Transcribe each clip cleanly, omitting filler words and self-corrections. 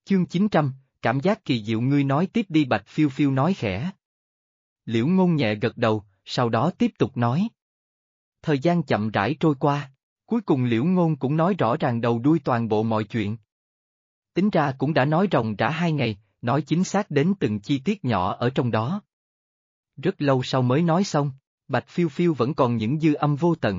Chương 900, cảm giác kỳ diệu ngươi nói tiếp đi Bạch Phiêu Phiêu nói khẽ. Liễu Ngôn nhẹ gật đầu, sau đó tiếp tục nói. Thời gian chậm rãi trôi qua, cuối cùng Liễu Ngôn cũng nói rõ ràng đầu đuôi toàn bộ mọi chuyện. Tính ra cũng đã nói ròng rã 2 ngày, nói chính xác đến từng chi tiết nhỏ ở trong đó. Rất lâu sau mới nói xong, Bạch Phiêu Phiêu vẫn còn những dư âm vô tận.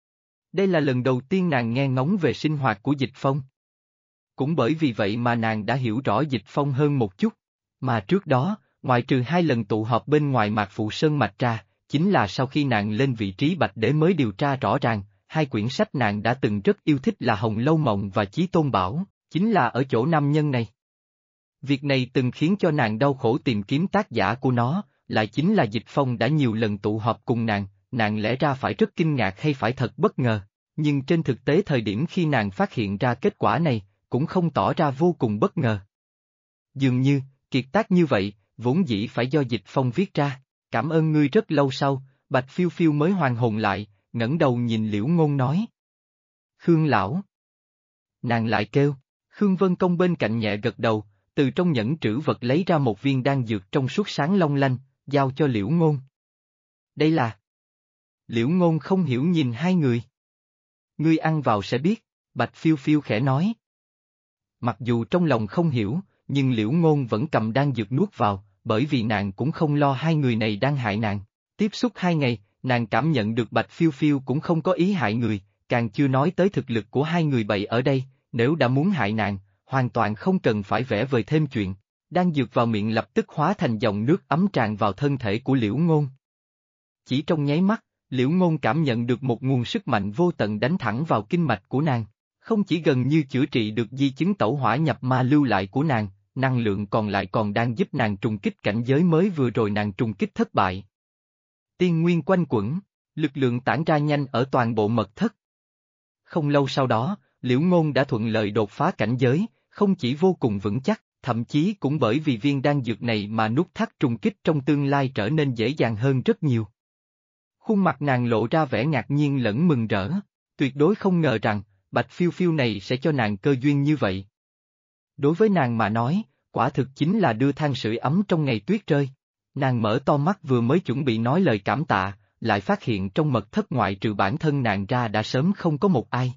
Đây là lần đầu tiên nàng nghe ngóng về sinh hoạt của Dịch Phong. Cũng bởi vì vậy mà nàng đã hiểu rõ Dịch Phong hơn một chút, mà trước đó, ngoại trừ 2 lần tụ họp bên ngoài Mạc Phụ Sơn Mạch ra, chính là sau khi nàng lên vị trí Bạch Đế mới điều tra rõ ràng, 2 quyển sách nàng đã từng rất yêu thích là Hồng Lâu Mộng và Chí Tôn Bảo, chính là ở chỗ nam nhân này. Việc này từng khiến cho nàng đau khổ tìm kiếm tác giả của nó, lại chính là Dịch Phong đã nhiều lần tụ họp cùng nàng lẽ ra phải rất kinh ngạc hay phải thật bất ngờ, nhưng trên thực tế thời điểm khi nàng phát hiện ra kết quả này, cũng không tỏ ra vô cùng bất ngờ. Dường như, kiệt tác như vậy, vốn dĩ phải do Dịch Phong viết ra, cảm ơn ngươi rất lâu sau, Bạch Phiêu Phiêu mới hoàn hồn lại, ngẩng đầu nhìn Liễu Ngôn nói. Khương lão. Nàng lại kêu, Khương Vân Công bên cạnh nhẹ gật đầu, từ trong nhẫn trữ vật lấy ra một viên đan dược trong suốt sáng long lanh, giao cho Liễu Ngôn. Đây là... Liễu Ngôn không hiểu nhìn hai người. Ngươi ăn vào sẽ biết, Bạch Phiêu Phiêu khẽ nói. Mặc dù trong lòng không hiểu, nhưng Liễu Ngôn vẫn cầm đan dược nuốt vào, bởi vì nàng cũng không lo hai người này đang hại nàng. Tiếp xúc 2 ngày, nàng cảm nhận được Bạch Phiêu Phiêu cũng không có ý hại người, càng chưa nói tới thực lực của hai người bậy ở đây, nếu đã muốn hại nàng, hoàn toàn không cần phải vẽ vời thêm chuyện. Đan dược vào miệng lập tức hóa thành dòng nước ấm tràn vào thân thể của Liễu Ngôn. Chỉ trong nháy mắt, Liễu Ngôn cảm nhận được một nguồn sức mạnh vô tận đánh thẳng vào kinh mạch của nàng, không chỉ gần như chữa trị được di chứng tẩu hỏa nhập ma lưu lại của nàng, năng lượng còn lại còn đang giúp nàng trùng kích cảnh giới mới vừa rồi nàng trùng kích thất bại. Tiên nguyên quanh quẩn, lực lượng tản ra nhanh ở toàn bộ mật thất. Không lâu sau đó, Liễu Ngôn đã thuận lợi đột phá cảnh giới, không chỉ vô cùng vững chắc, thậm chí cũng bởi vì viên đan dược này mà nút thắt trùng kích trong tương lai trở nên dễ dàng hơn rất nhiều. Khuôn mặt nàng lộ ra vẻ ngạc nhiên lẫn mừng rỡ, tuyệt đối không ngờ rằng, Bạch Phiêu Phiêu này sẽ cho nàng cơ duyên như vậy. Đối với nàng mà nói, quả thực chính là đưa than sưởi ấm trong ngày tuyết rơi. Nàng mở to mắt vừa mới chuẩn bị nói lời cảm tạ, lại phát hiện trong mật thất ngoại trừ bản thân nàng ra đã sớm không có một ai.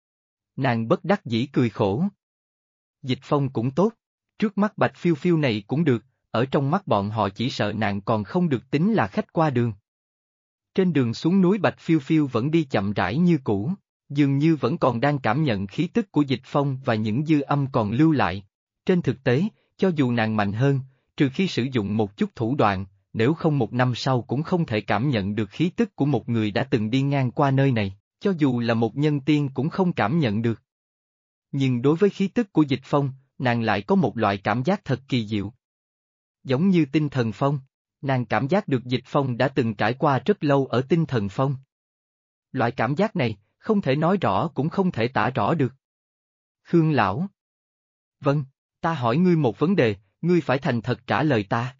Nàng bất đắc dĩ cười khổ. Dịch Phong cũng tốt, trước mắt Bạch Phiêu Phiêu này cũng được, ở trong mắt bọn họ chỉ sợ nàng còn không được tính là khách qua đường. Trên đường xuống núi Bạch Phiêu Phiêu vẫn đi chậm rãi như cũ, dường như vẫn còn đang cảm nhận khí tức của Dịch Phong và những dư âm còn lưu lại. Trên thực tế, cho dù nàng mạnh hơn, trừ khi sử dụng một chút thủ đoạn, nếu không 1 năm sau cũng không thể cảm nhận được khí tức của một người đã từng đi ngang qua nơi này, cho dù là một nhân tiên cũng không cảm nhận được. Nhưng đối với khí tức của Dịch Phong, nàng lại có một loại cảm giác thật kỳ diệu. Giống như tinh thần phong, nàng cảm giác được Dịch Phong đã từng trải qua rất lâu ở tinh thần phong. Loại cảm giác này, không thể nói rõ cũng không thể tả rõ được. Khương lão. Vâng, ta hỏi ngươi một vấn đề, ngươi phải thành thật trả lời ta.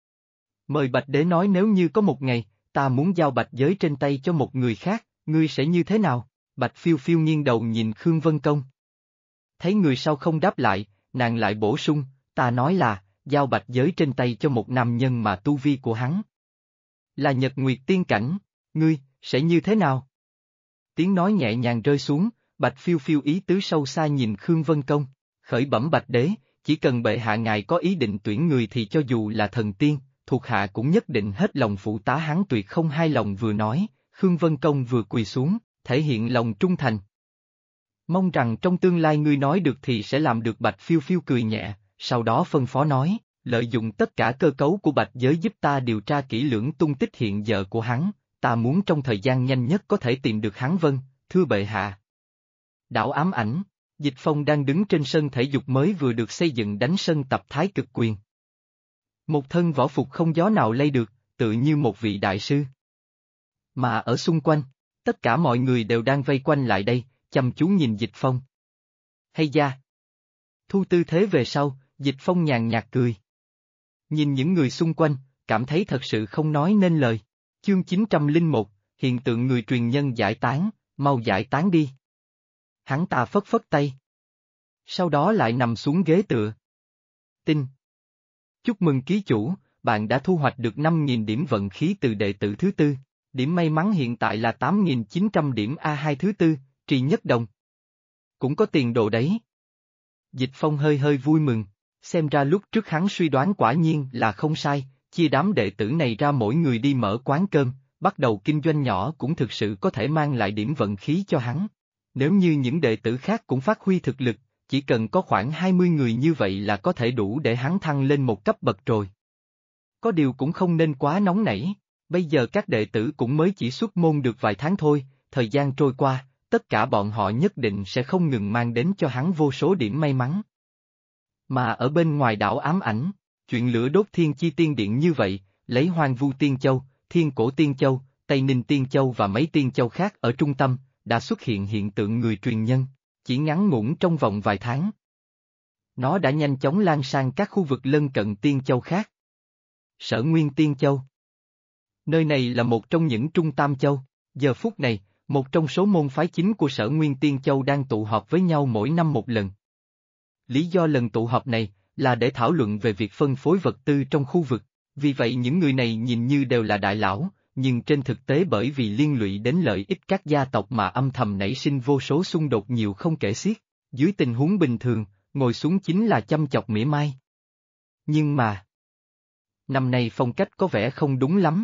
Mời Bạch Đế nói nếu như có một ngày, ta muốn giao Bạch giới trên tay cho một người khác, ngươi sẽ như thế nào? Bạch Phiêu Phiêu nghiêng đầu nhìn Khương Vân Công. Thấy người sau không đáp lại, nàng lại bổ sung, ta nói là, giao Bạch giới trên tay cho một nam nhân mà tu vi của hắn là Nhật Nguyệt tiên cảnh, ngươi, sẽ như thế nào? Tiếng nói nhẹ nhàng rơi xuống, Bạch Phiêu Phiêu ý tứ sâu xa nhìn Khương Vân Công, khởi bẩm Bạch Đế, chỉ cần bệ hạ ngài có ý định tuyển người thì cho dù là thần tiên, thuộc hạ cũng nhất định hết lòng phụ tá hắn tuyệt không hai lòng vừa nói, Khương Vân Công vừa quỳ xuống, thể hiện lòng trung thành. Mong rằng trong tương lai ngươi nói được thì sẽ làm được. Bạch Phiêu Phiêu cười nhẹ, sau đó phân phó nói, lợi dụng tất cả cơ cấu của Bạch giới giúp ta điều tra kỹ lưỡng tung tích hiện giờ của hắn, ta muốn trong thời gian nhanh nhất có thể tìm được hắn. Vâng, thưa bệ hạ. Đảo ám ảnh, Dịch Phong đang đứng trên sân thể dục mới vừa được xây dựng đánh sân tập Thái Cực Quyền. Một thân võ phục không gió nào lay được, tự như một vị đại sư. Mà ở xung quanh, tất cả mọi người đều đang vây quanh lại đây, chăm chú nhìn Dịch Phong. Hay da! Thu tư thế về sau, Dịch Phong nhàn nhạt cười. Nhìn những người xung quanh, cảm thấy thật sự không nói nên lời. Chương 901, hiện tượng người truyền nhân giải tán, mau giải tán đi. Hắn ta phất phất tay. Sau đó lại nằm xuống ghế tựa. Tin. Chúc mừng ký chủ, bạn đã thu hoạch được 5.000 điểm vận khí từ đệ tử thứ tư. Điểm may mắn hiện tại là 8.900 điểm A2 thứ tư, trì nhất đồng. Cũng có tiền đồ đấy. Dịch Phong hơi hơi vui mừng, xem ra lúc trước hắn suy đoán quả nhiên là không sai, chia đám đệ tử này ra mỗi người đi mở quán cơm, bắt đầu kinh doanh nhỏ cũng thực sự có thể mang lại điểm vận khí cho hắn. Nếu như những đệ tử khác cũng phát huy thực lực, chỉ cần có khoảng 20 người như vậy là có thể đủ để hắn thăng lên một cấp bậc rồi. Có điều cũng không nên quá nóng nảy, bây giờ các đệ tử cũng mới chỉ xuất môn được vài tháng thôi, thời gian trôi qua, tất cả bọn họ nhất định sẽ không ngừng mang đến cho hắn vô số điểm may mắn. Mà ở bên ngoài đảo ám ảnh, chuyện lửa đốt Thiên Chi Tiên Điện như vậy, lấy Hoang Vu Tiên Châu, Thiên Cổ Tiên Châu, Tây Ninh Tiên Châu và mấy tiên châu khác ở trung tâm, đã xuất hiện hiện tượng người truyền nhân, chỉ ngắn ngủn trong vòng vài tháng. Nó đã nhanh chóng lan sang các khu vực lân cận Tiên Châu khác. Sở Nguyên Tiên Châu. Nơi này là một trong những trung tam châu, giờ phút này, một trong số môn phái chính của Sở Nguyên Tiên Châu đang tụ họp với nhau mỗi năm một lần. Lý do lần tụ họp này là để thảo luận về việc phân phối vật tư trong khu vực, vì vậy những người này nhìn như đều là đại lão, nhưng trên thực tế bởi vì liên lụy đến lợi ích các gia tộc mà âm thầm nảy sinh vô số xung đột nhiều không kể xiết. Dưới tình huống bình thường, ngồi xuống chính là chăm chọc mỉa mai. Nhưng mà, năm nay phong cách có vẻ không đúng lắm.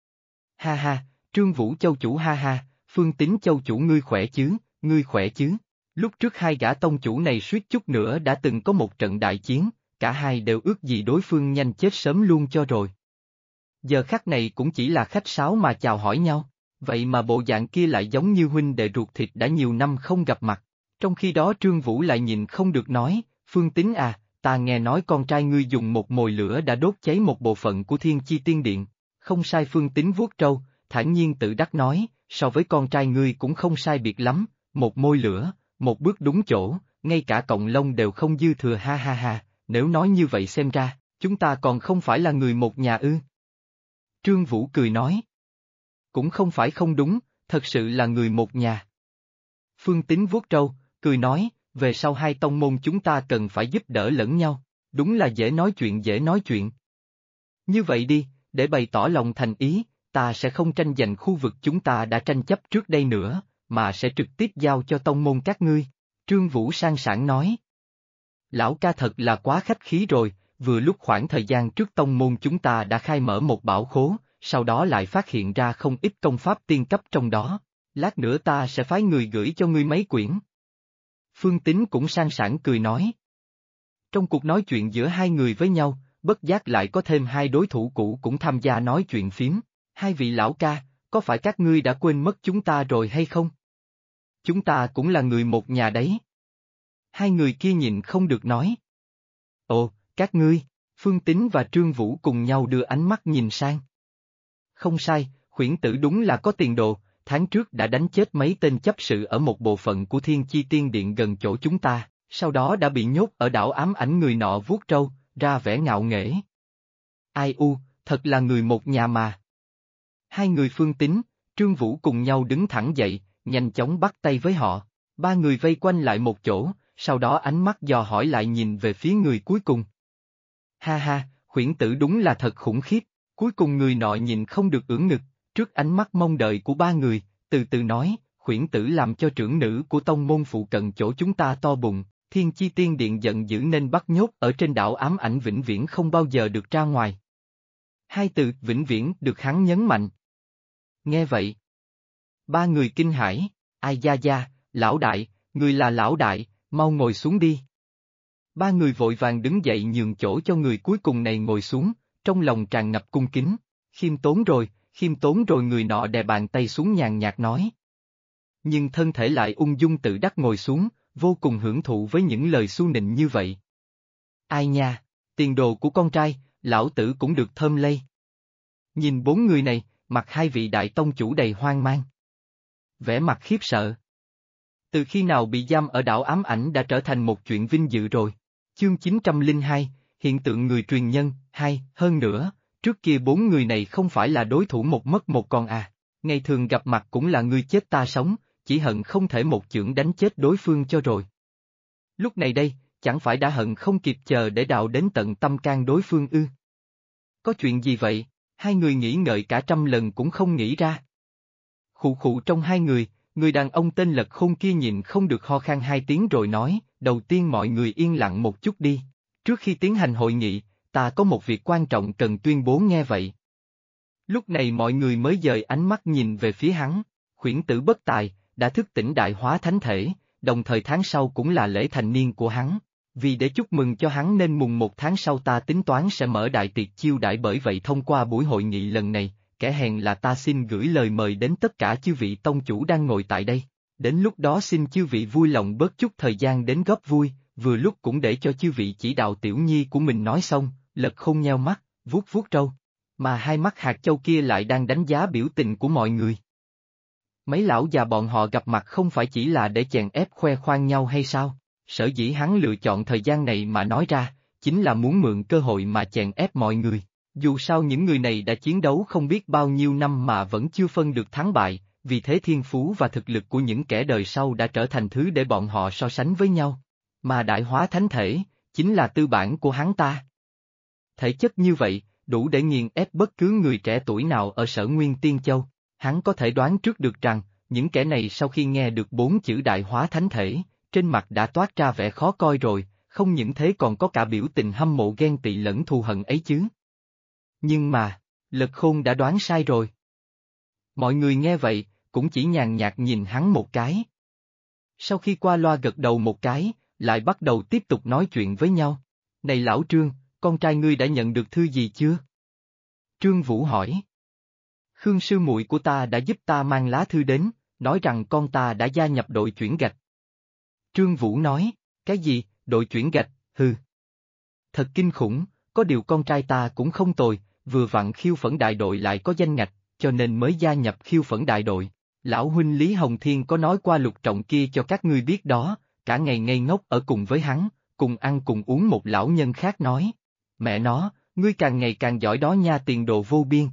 Ha ha, Trương Vũ Châu chủ ha ha, Phương Tín Châu chủ ngươi khỏe chứ, ngươi khỏe chứ. Lúc trước hai gã tông chủ này suýt chút nữa đã từng có một trận đại chiến, cả hai đều ước gì đối phương nhanh chết sớm luôn cho rồi. Giờ khắc này cũng chỉ là khách sáo mà chào hỏi nhau, vậy mà bộ dạng kia lại giống như huynh đệ ruột thịt đã nhiều năm không gặp mặt. Trong khi đó Trương Vũ lại nhìn không được nói, Phương Tín à, ta nghe nói con trai ngươi dùng một mồi lửa đã đốt cháy một bộ phận của Thiên Chi Tiên Điện. Không sai. Phương Tín vuốt trâu, thản nhiên tự đắc nói, so với con trai ngươi cũng không sai biệt lắm, một môi lửa, một bước đúng chỗ, ngay cả cọng lông đều không dư thừa ha ha ha, nếu nói như vậy xem ra, chúng ta còn không phải là người một nhà ư. Trương Vũ cười nói. Cũng không phải không đúng, thật sự là người một nhà. Phương Tín vuốt trâu, cười nói, về sau hai tông môn chúng ta cần phải giúp đỡ lẫn nhau, đúng là dễ nói chuyện dễ nói chuyện. Như vậy đi, để bày tỏ lòng thành ý, ta sẽ không tranh giành khu vực chúng ta đã tranh chấp trước đây nữa, mà sẽ trực tiếp giao cho tông môn các ngươi. Trương Vũ sang sảng nói. Lão ca thật là quá khách khí rồi, vừa lúc khoảng thời gian trước tông môn chúng ta đã khai mở một bảo khố, sau đó lại phát hiện ra không ít công pháp tiên cấp trong đó, lát nữa ta sẽ phái người gửi cho ngươi mấy quyển. Phương Tín cũng sang sảng cười nói. Trong cuộc nói chuyện giữa hai người với nhau, bất giác lại có thêm hai đối thủ cũ cũng tham gia nói chuyện phím. Hai vị lão ca, có phải các ngươi đã quên mất chúng ta rồi hay không? Chúng ta cũng là người một nhà đấy. Hai người kia nhịn không được nói. Ồ, các ngươi, Phương Tín và Trương Vũ cùng nhau đưa ánh mắt nhìn sang. Không sai, Khuyển Tử đúng là có tiền đồ, tháng trước đã đánh chết mấy tên chấp sự ở một bộ phận của Thiên Chi Tiên Điện gần chỗ chúng ta, sau đó đã bị nhốt ở đảo ám ảnh. Người nọ vuốt trâu, ra vẻ ngạo nghễ. Ai u, thật là người một nhà mà. Hai người Phương Tín, Trương Vũ cùng nhau đứng thẳng dậy, nhanh chóng bắt tay với họ. Ba người vây quanh lại một chỗ, sau đó ánh mắt dò hỏi lại nhìn về phía người cuối cùng. Ha ha, Khuyển Tử đúng là thật khủng khiếp. Cuối cùng người nọ nhìn không được ưỡn ngực, trước ánh mắt mong đợi của ba người, từ từ nói, Khuyển Tử làm cho trưởng nữ của tông môn phụ cận chỗ chúng ta to bụng, Thiên Chi Tiên Điện giận dữ nên bắt nhốt ở trên đảo ám ảnh vĩnh viễn không bao giờ được ra ngoài. Hai từ vĩnh viễn được hắn nhấn mạnh. Nghe vậy, ba người kinh hãi, ai da da, lão đại, người là lão đại, mau ngồi xuống đi. Ba người vội vàng đứng dậy nhường chỗ cho người cuối cùng này ngồi xuống, trong lòng tràn ngập cung kính, khiêm tốn rồi người nọ đè bàn tay xuống nhàn nhạt nói. Nhưng thân thể lại ung dung tự đắc ngồi xuống, vô cùng hưởng thụ với những lời xu nịnh như vậy. Ai nha, tiền đồ của con trai, lão tử cũng được thơm lây. Nhìn bốn người này, mặt hai vị đại tông chủ đầy hoang mang. Vẻ mặt khiếp sợ. Từ khi nào bị giam ở đảo ám ảnh đã trở thành một chuyện vinh dự rồi. Chương 902, hiện tượng người truyền nhân, 2, hơn nữa, trước kia bốn người này không phải là đối thủ một mất một còn à, ngày thường gặp mặt cũng là ngươi chết ta sống, chỉ hận không thể một chưởng đánh chết đối phương cho rồi. Lúc này đây, chẳng phải đã hận không kịp chờ để đào đến tận tâm can đối phương ư? Có chuyện gì vậy? Hai người nghĩ ngợi cả trăm lần cũng không nghĩ ra. Khụ khụ trong hai người đàn ông tên Lật Khôn kia nhịn không được ho khan hai tiếng rồi nói, đầu tiên mọi người yên lặng một chút đi. Trước khi tiến hành hội nghị, ta có một việc quan trọng cần tuyên bố nghe vậy. Lúc này mọi người mới dời ánh mắt nhìn về phía hắn, Khuyển Tử bất tài, đã thức tỉnh đại hóa thánh thể, đồng thời tháng sau cũng là lễ thành niên của hắn. Vì để chúc mừng cho hắn nên mùng 1 tháng sau ta tính toán sẽ mở đại tiệc chiêu đãi, bởi vậy thông qua buổi hội nghị lần này, kẻ hèn là ta xin gửi lời mời đến tất cả chư vị tông chủ đang ngồi tại đây. Đến lúc đó xin chư vị vui lòng bớt chút thời gian đến góp vui, vừa lúc cũng để cho chư vị chỉ đạo tiểu nhi của mình nói xong, Lật Khôn nheo mắt, vuốt vuốt râu. Mà hai mắt hạt châu kia lại đang đánh giá biểu tình của mọi người. Mấy lão già bọn họ gặp mặt không phải chỉ là để chèn ép khoe khoang nhau hay sao? Sở dĩ hắn lựa chọn thời gian này mà nói ra, chính là muốn mượn cơ hội mà chèn ép mọi người. Dù sao những người này đã chiến đấu không biết bao nhiêu năm mà vẫn chưa phân được thắng bại, vì thế thiên phú và thực lực của những kẻ đời sau đã trở thành thứ để bọn họ so sánh với nhau. Mà đại hóa thánh thể, chính là tư bản của hắn ta. Thể chất như vậy, đủ để nghiền ép bất cứ người trẻ tuổi nào ở Sở Nguyên Tiên Châu. Hắn có thể đoán trước được rằng, những kẻ này sau khi nghe được 4 chữ đại hóa thánh thể, trên mặt đã toát ra vẻ khó coi rồi, không những thế còn có cả biểu tình hâm mộ ghen tị lẫn thù hận ấy chứ. Nhưng mà, Lật Khôn đã đoán sai rồi. Mọi người nghe vậy, cũng chỉ nhàn nhạt nhìn hắn một cái. Sau khi qua loa gật đầu một cái, lại bắt đầu tiếp tục nói chuyện với nhau. Này lão Trương, con trai ngươi đã nhận được thư gì chưa? Trương Vũ hỏi. Khương sư muội của ta đã giúp ta mang lá thư đến, nói rằng con ta đã gia nhập đội chuyển gạch. Trương Vũ nói, cái gì, đội chuyển gạch, hừ. Thật kinh khủng, có điều con trai ta cũng không tồi, vừa vặn khiêu phẫn đại đội lại có danh ngạch, cho nên mới gia nhập khiêu phẫn đại đội. Lão huynh Lý Hồng Thiên có nói qua Lục Trọng kia cho các ngươi biết đó, cả ngày ngây ngốc ở cùng với hắn, cùng ăn cùng uống. Một lão nhân khác nói. Mẹ nó, ngươi càng ngày càng giỏi đó nha, tiền đồ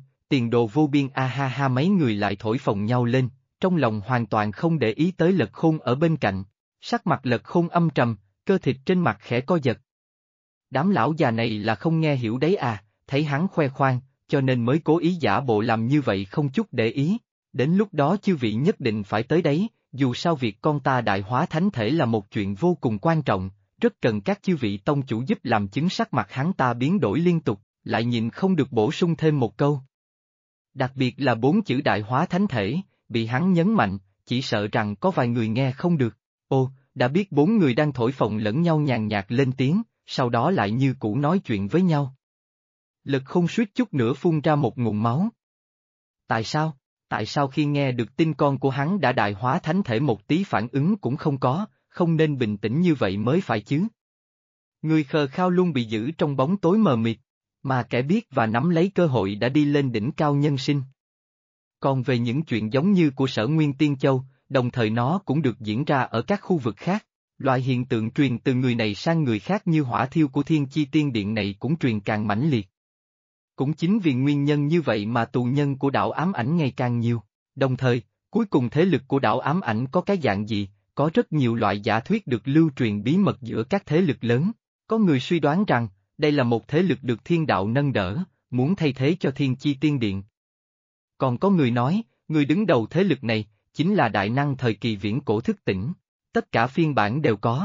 vô biên a ha ha. Mấy người lại thổi phồng nhau lên, trong lòng hoàn toàn không để ý tới Lật Khôn ở bên cạnh. Sắc mặt Lật Khôn âm trầm, cơ thịt trên mặt khẽ co giật. Đám lão già này là không nghe hiểu đấy à, thấy hắn khoe khoang, cho nên mới cố ý giả bộ làm như vậy không chút để ý. Đến lúc đó chư vị nhất định phải tới đấy, dù sao việc con ta đại hóa thánh thể là một chuyện vô cùng quan trọng, rất cần các chư vị tông chủ giúp làm chứng. Sắc mặt hắn ta biến đổi liên tục, lại nhìn không được bổ sung thêm một câu. Đặc biệt là 4 chữ đại hóa thánh thể, bị hắn nhấn mạnh, chỉ sợ rằng có vài người nghe không được. Ô, đã biết 4 người đang thổi phồng lẫn nhau nhàn nhạt lên tiếng, sau đó lại như cũ nói chuyện với nhau. Lật Khôn suýt chút nữa phun ra một ngụm máu. Tại sao? Tại sao khi nghe được tin con của hắn đã đại hóa thánh thể một tí phản ứng cũng không có, không nên bình tĩnh như vậy mới phải chứ? Người khờ khao luôn bị giữ trong bóng tối mờ mịt, mà kẻ biết và nắm lấy cơ hội đã đi lên đỉnh cao nhân sinh. Còn về những chuyện giống như của Sở Nguyên Tiên Châu, đồng thời nó cũng được diễn ra ở các khu vực khác. Loại hiện tượng truyền từ người này sang người khác như hỏa thiêu của Thiên Chi Tiên Điện này cũng truyền càng mãnh liệt. Cũng chính vì nguyên nhân như vậy mà tù nhân của đảo ám ảnh ngày càng nhiều. Đồng thời, cuối cùng thế lực của đảo ám ảnh có cái dạng gì, có rất nhiều loại giả thuyết được lưu truyền bí mật giữa các thế lực lớn. Có người suy đoán rằng, đây là một thế lực được thiên đạo nâng đỡ, muốn thay thế cho Thiên Chi Tiên Điện. Còn có người nói, người đứng đầu thế lực này, chính là đại năng thời kỳ viễn cổ thức tỉnh. Tất cả phiên bản đều có.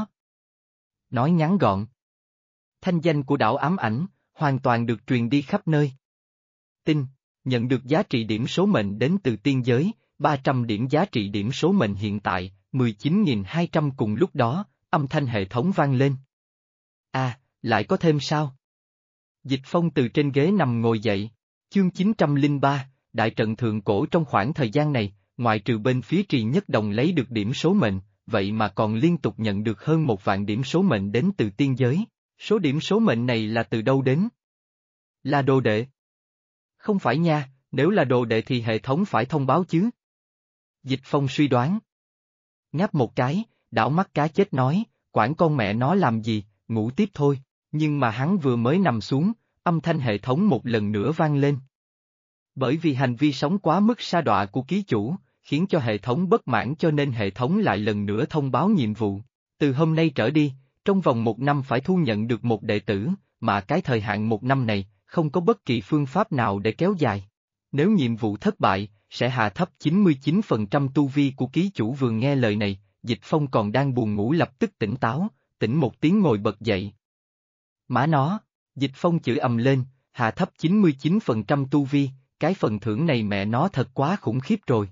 Nói ngắn gọn, thanh danh của đảo ám ảnh, hoàn toàn được truyền đi khắp nơi. Tin, nhận được giá trị điểm số mệnh đến từ tiên giới, 300 điểm giá trị điểm số mệnh hiện tại, 19.200. Cùng lúc đó, âm thanh hệ thống vang lên. À, lại có thêm sao? Dịch Phong từ trên ghế nằm ngồi dậy. Chương 903, Đại trận thượng cổ. Trong khoảng thời gian này, ngoại trừ bên phía Trì Nhất Đồng lấy được điểm số mệnh, vậy mà còn liên tục nhận được hơn 1 vạn điểm số mệnh đến từ tiên giới. Số điểm số mệnh này là từ đâu đến? Là đồ đệ? Không phải nha, nếu là đồ đệ thì hệ thống phải thông báo chứ. Dịch Phong suy đoán. Ngáp một cái, đảo mắt cá chết nói, quản con mẹ nó làm gì, ngủ tiếp thôi. Nhưng mà hắn vừa mới nằm xuống, âm thanh hệ thống một lần nữa vang lên. Bởi vì hành vi sống quá mức sa đọa của ký chủ, khiến cho hệ thống bất mãn cho nên hệ thống lại lần nữa thông báo nhiệm vụ. Từ hôm nay trở đi, Trong vòng 1 năm phải thu nhận được một đệ tử, mà cái thời hạn 1 năm này, không có bất kỳ phương pháp nào để kéo dài. Nếu nhiệm vụ thất bại, sẽ hạ thấp 99% tu vi của ký chủ. Vừa nghe lời này, Dịch Phong còn đang buồn ngủ lập tức tỉnh táo, tỉnh một tiếng ngồi bật dậy. Má nó, Dịch Phong chửi ầm lên, hạ thấp 99% tu vi, cái phần thưởng này mẹ nó thật quá khủng khiếp rồi.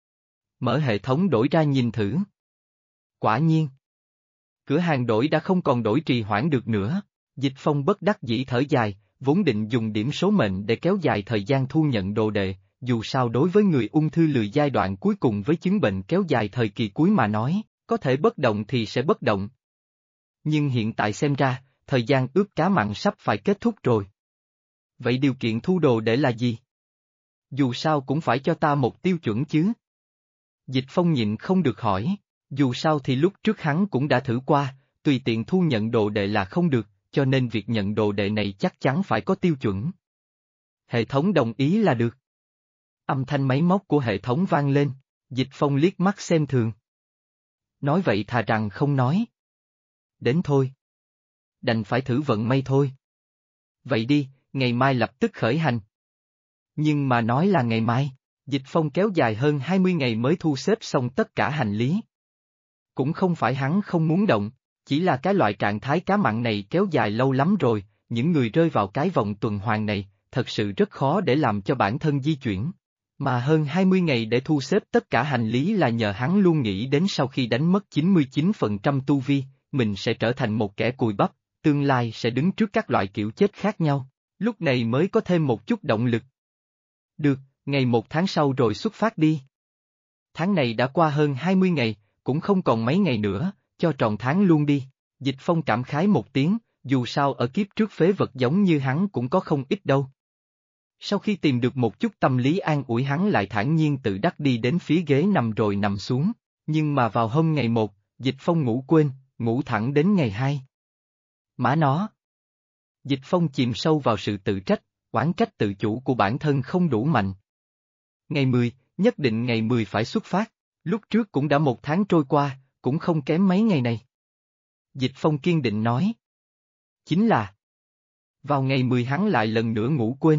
Mở hệ thống đổi ra nhìn thử. Quả nhiên. Cửa hàng đổi đã không còn đổi trì hoãn được nữa. Dịch Phong bất đắc dĩ thở dài, vốn định dùng điểm số mệnh để kéo dài thời gian thu nhận đồ đệ, dù sao đối với người ung thư lười giai đoạn cuối cùng với chứng bệnh kéo dài thời kỳ cuối mà nói, có thể bất động thì sẽ bất động. Nhưng hiện tại xem ra, thời gian ướp cá mặn sắp phải kết thúc rồi. Vậy điều kiện thu đồ để là gì? Dù sao cũng phải cho ta một tiêu chuẩn chứ. Dịch Phong nhịn không được hỏi, dù sao thì lúc trước hắn cũng đã thử qua, tùy tiện thu nhận đồ đệ là không được, cho nên việc nhận đồ đệ này chắc chắn phải có tiêu chuẩn. Hệ thống đồng ý là được. Âm thanh máy móc của hệ thống vang lên, Dịch Phong liếc mắt xem thường. Nói vậy thà rằng không nói. Đến thôi. Đành phải thử vận may thôi. Vậy đi, ngày mai lập tức khởi hành. Nhưng mà nói là ngày mai, Dịch Phong kéo dài hơn 20 ngày mới thu xếp xong tất cả hành lý. Cũng không phải hắn không muốn động, chỉ là cái loại trạng thái cá mặn này kéo dài lâu lắm rồi, những người rơi vào cái vòng tuần hoàn này, thật sự rất khó để làm cho bản thân di chuyển. Mà hơn 20 ngày để thu xếp tất cả hành lý là nhờ hắn luôn nghĩ đến sau khi đánh mất 99% tu vi, mình sẽ trở thành một kẻ cùi bắp, tương lai sẽ đứng trước các loại kiểu chết khác nhau, lúc này mới có thêm một chút động lực. Được, ngày 1 tháng sau rồi xuất phát đi. Tháng này đã qua hơn 20 ngày, cũng không còn mấy ngày nữa, cho tròn tháng luôn đi. Dịch Phong cảm khái một tiếng, dù sao ở kiếp trước phế vật giống như hắn cũng có không ít đâu. Sau khi tìm được một chút tâm lý an ủi hắn lại thản nhiên tự đắc đi đến phía ghế nằm rồi nằm xuống, nhưng mà vào hôm ngày 1, Dịch Phong ngủ quên, ngủ thẳng đến ngày 2. Má nó! Dịch Phong chìm sâu vào sự tự trách, oán trách tự chủ của bản thân không đủ mạnh. Ngày 10, nhất định ngày 10 phải xuất phát, lúc trước cũng đã 1 tháng trôi qua, cũng không kém mấy ngày này. Dịch Phong kiên định nói. Chính là vào ngày 10 hắn lại lần nữa ngủ quên.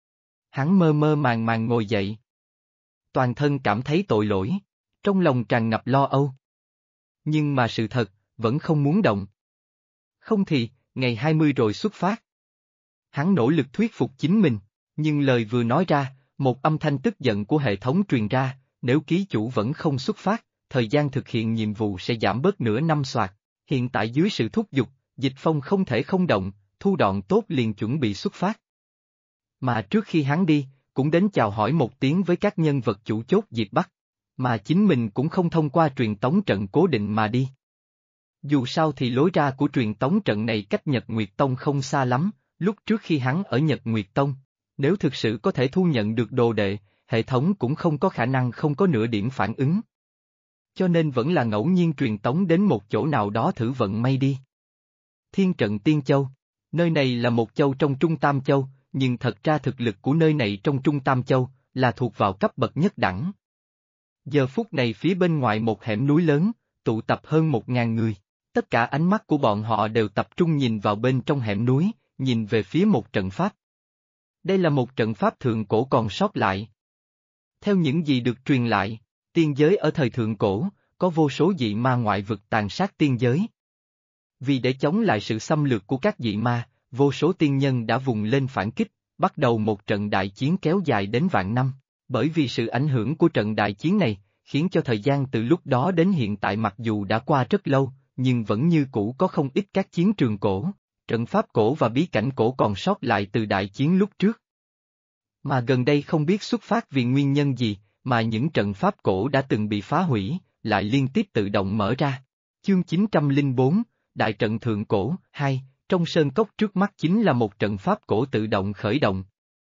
Hắn mơ mơ màng màng ngồi dậy. Toàn thân cảm thấy tội lỗi, trong lòng tràn ngập lo âu. Nhưng mà sự thật, vẫn không muốn động. Không thì, ngày 20 rồi xuất phát. Hắn nỗ lực thuyết phục chính mình, nhưng lời vừa nói ra, một âm thanh tức giận của hệ thống truyền ra, nếu ký chủ vẫn không xuất phát, thời gian thực hiện nhiệm vụ sẽ giảm bớt nửa năm soạt. Hiện tại dưới sự thúc giục, Dịch Phong không thể không động, thu dọn tốt liền chuẩn bị xuất phát. Mà trước khi hắn đi, cũng đến chào hỏi một tiếng với các nhân vật chủ chốt Diệp Bắc, mà chính mình cũng không thông qua truyền tống trận cố định mà đi. Dù sao thì lối ra của truyền tống trận này cách Nhật Nguyệt Tông không xa lắm, lúc trước khi hắn ở Nhật Nguyệt Tông, nếu thực sự có thể thu nhận được đồ đệ, hệ thống cũng không có khả năng không có nửa điểm phản ứng. Cho nên vẫn là ngẫu nhiên truyền tống đến một chỗ nào đó thử vận may đi. Thiên trận Tiên Châu, nơi này là một châu trong Trung Tam Châu, nhưng thật ra thực lực của nơi này trong Trung Tam Châu, là thuộc vào cấp bậc nhất đẳng. Giờ phút này phía bên ngoài một hẻm núi lớn, tụ tập hơn 1.000 người, tất cả ánh mắt của bọn họ đều tập trung nhìn vào bên trong hẻm núi, nhìn về phía một trận pháp. Đây là một trận pháp thượng cổ còn sót lại. Theo những gì được truyền lại, tiên giới ở thời thượng cổ, có vô số dị ma ngoại vực tàn sát tiên giới. Vì để chống lại sự xâm lược của các dị ma, vô số tiên nhân đã vùng lên phản kích, bắt đầu một trận đại chiến kéo dài đến vạn năm. Bởi vì sự ảnh hưởng của trận đại chiến này, khiến cho thời gian từ lúc đó đến hiện tại mặc dù đã qua rất lâu, nhưng vẫn như cũ có không ít các chiến trường cổ, trận pháp cổ và bí cảnh cổ còn sót lại từ đại chiến lúc trước. Mà gần đây không biết xuất phát vì nguyên nhân gì, mà những trận pháp cổ đã từng bị phá hủy, lại liên tiếp tự động mở ra. Chương 904, Đại trận Thượng Cổ, 2, trong sơn cốc trước mắt chính là một trận pháp cổ tự động khởi động.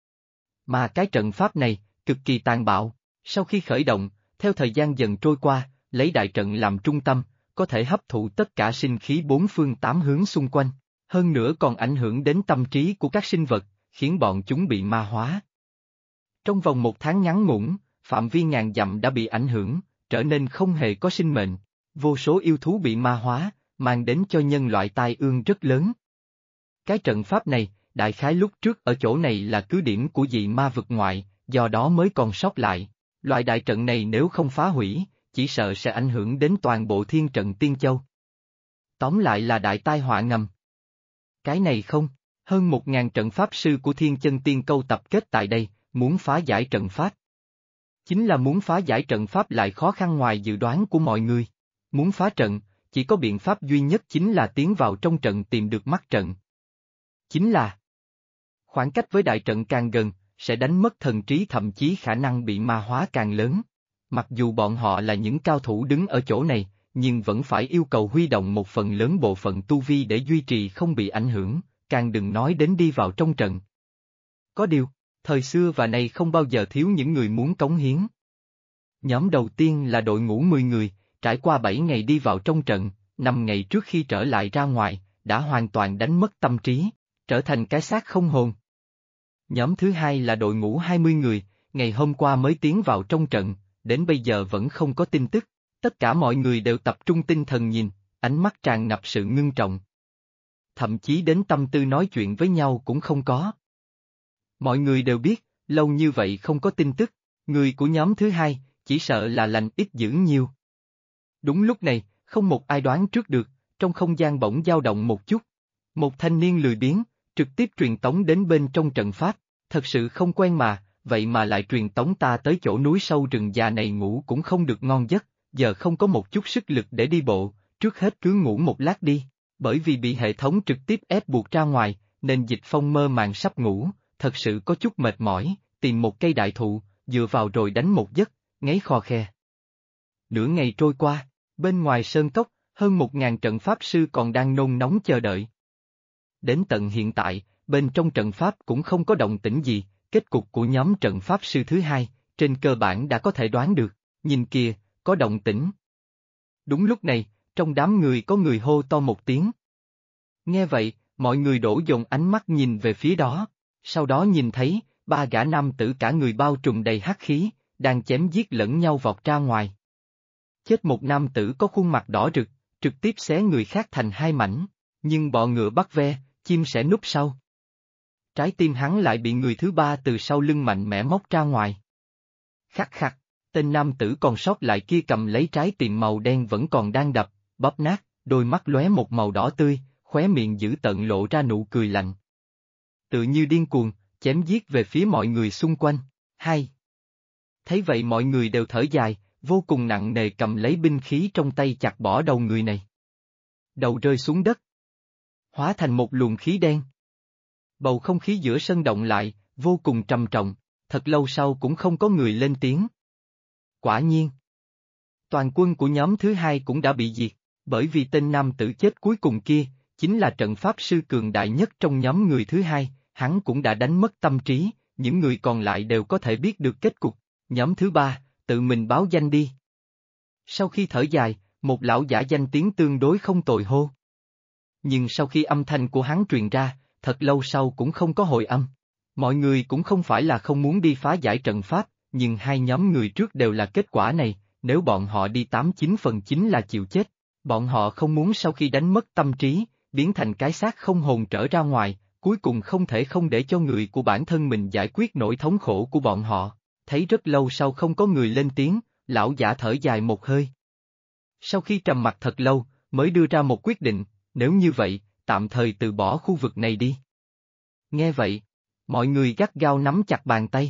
Mà cái trận pháp này, cực kỳ tàn bạo, sau khi khởi động, theo thời gian dần trôi qua, lấy đại trận làm trung tâm, có thể hấp thụ tất cả sinh khí bốn phương tám hướng xung quanh, hơn nữa còn ảnh hưởng đến tâm trí của các sinh vật, khiến bọn chúng bị ma hóa. Trong vòng 1 tháng ngắn ngủn, phạm vi ngàn dặm đã bị ảnh hưởng, trở nên không hề có sinh mệnh, vô số yêu thú bị ma hóa, mang đến cho nhân loại tai ương rất lớn. Cái trận pháp này, đại khái lúc trước ở chỗ này là cứ điểm của dị ma vực ngoại, do đó mới còn sót lại. Loại đại trận này nếu không phá hủy, chỉ sợ sẽ ảnh hưởng đến toàn bộ thiên trận Tiên Châu. Tóm lại là đại tai họa ngầm. Cái này không, hơn 1.000 trận pháp sư của Thiên Chân Tiên Câu tập kết tại đây, muốn phá giải trận pháp. Chính là muốn phá giải trận pháp lại khó khăn ngoài dự đoán của mọi người. Muốn phá trận, chỉ có biện pháp duy nhất chính là tiến vào trong trận tìm được mắt trận. Chính là khoảng cách với đại trận càng gần, sẽ đánh mất thần trí, thậm chí khả năng bị ma hóa càng lớn. Mặc dù bọn họ là những cao thủ đứng ở chỗ này, nhưng vẫn phải yêu cầu huy động một phần lớn bộ phận tu vi để duy trì không bị ảnh hưởng, càng đừng nói đến đi vào trong trận. Có điều, thời xưa và nay không bao giờ thiếu những người muốn cống hiến. Nhóm đầu tiên là đội ngũ 10 người, trải qua 7 ngày đi vào trong trận, 5 ngày trước khi trở lại ra ngoài, đã hoàn toàn đánh mất tâm trí, trở thành cái xác không hồn. Nhóm thứ hai là đội ngũ 20 người, ngày hôm qua mới tiến vào trong trận, đến bây giờ vẫn không có tin tức. Tất cả mọi người đều tập trung tinh thần nhìn, ánh mắt tràn ngập sự ngưng trọng. Thậm chí đến tâm tư nói chuyện với nhau cũng không có. Mọi người đều biết, lâu như vậy không có tin tức, người của nhóm thứ hai, chỉ sợ là lành ít dữ nhiều. Đúng lúc này, không một ai đoán trước được, trong không gian bỗng dao động một chút. Một thanh niên lười biếng, trực tiếp truyền tống đến bên trong trận pháp, thật sự không quen mà, vậy mà lại truyền tống ta tới chỗ núi sâu rừng già này ngủ cũng không được ngon giấc, giờ không có một chút sức lực để đi bộ, trước hết cứ ngủ một lát đi, bởi vì bị hệ thống trực tiếp ép buộc ra ngoài, nên Dịch Phong mơ màng sắp ngủ, thật sự có chút mệt mỏi, tìm một cây đại thụ, dựa vào rồi đánh một giấc, ngáy khò khè. Nửa ngày trôi qua, bên ngoài sơn cốc, hơn 1.000 trận pháp sư còn đang nôn nóng chờ đợi. Đến tận hiện tại, bên trong trận pháp cũng không có động tĩnh gì, kết cục của nhóm trận pháp sư thứ hai, trên cơ bản đã có thể đoán được, nhìn kìa, có động tĩnh. Đúng lúc này, trong đám người có người hô to một tiếng. Nghe vậy, mọi người đổ dồn ánh mắt nhìn về phía đó, sau đó nhìn thấy, 3 gã nam tử cả người bao trùm đầy hắc khí, đang chém giết lẫn nhau vọt ra ngoài. Chết một nam tử có khuôn mặt đỏ rực, trực tiếp xé người khác thành hai mảnh, nhưng bọ ngựa bắt ve, chim sẻ núp sau. Trái tim hắn lại bị người thứ ba từ sau lưng mạnh mẽ móc ra ngoài. Khắc khắc, tên nam tử còn sót lại kia cầm lấy trái tim màu đen vẫn còn đang đập, bóp nát, đôi mắt lóe một màu đỏ tươi, khóe miệng dữ tợn lộ ra nụ cười lạnh. Tự như điên cuồng, chém giết về phía mọi người xung quanh. Hai. Thấy vậy mọi người đều thở dài, vô cùng nặng nề cầm lấy binh khí trong tay chặt bỏ đầu người này. Đầu rơi xuống đất, hóa thành một luồng khí đen. Bầu không khí giữa sân động lại, vô cùng trầm trọng, thật lâu sau cũng không có người lên tiếng. Quả nhiên, toàn quân của nhóm thứ hai cũng đã bị diệt, bởi vì tên nam tử chết cuối cùng kia, chính là trận pháp sư cường đại nhất trong nhóm người thứ hai, hắn cũng đã đánh mất tâm trí, những người còn lại đều có thể biết được kết cục. Nhóm thứ ba, tự mình báo danh đi. Sau khi thở dài, một lão giả danh tiếng tương đối không tồi hô. Nhưng sau khi âm thanh của hắn truyền ra, thật lâu sau cũng không có hồi âm. Mọi người cũng không phải là không muốn đi phá giải trận pháp, nhưng hai nhóm người trước đều là kết quả này, nếu bọn họ đi 89% là chịu chết. Bọn họ không muốn sau khi đánh mất tâm trí, biến thành cái xác không hồn trở ra ngoài, cuối cùng không thể không để cho người của bản thân mình giải quyết nỗi thống khổ của bọn họ. Thấy rất lâu sau không có người lên tiếng, lão giả thở dài một hơi. Sau khi trầm mặc thật lâu, mới đưa ra một quyết định, nếu như vậy, tạm thời từ bỏ khu vực này đi. Nghe vậy, mọi người gắt gao nắm chặt bàn tay.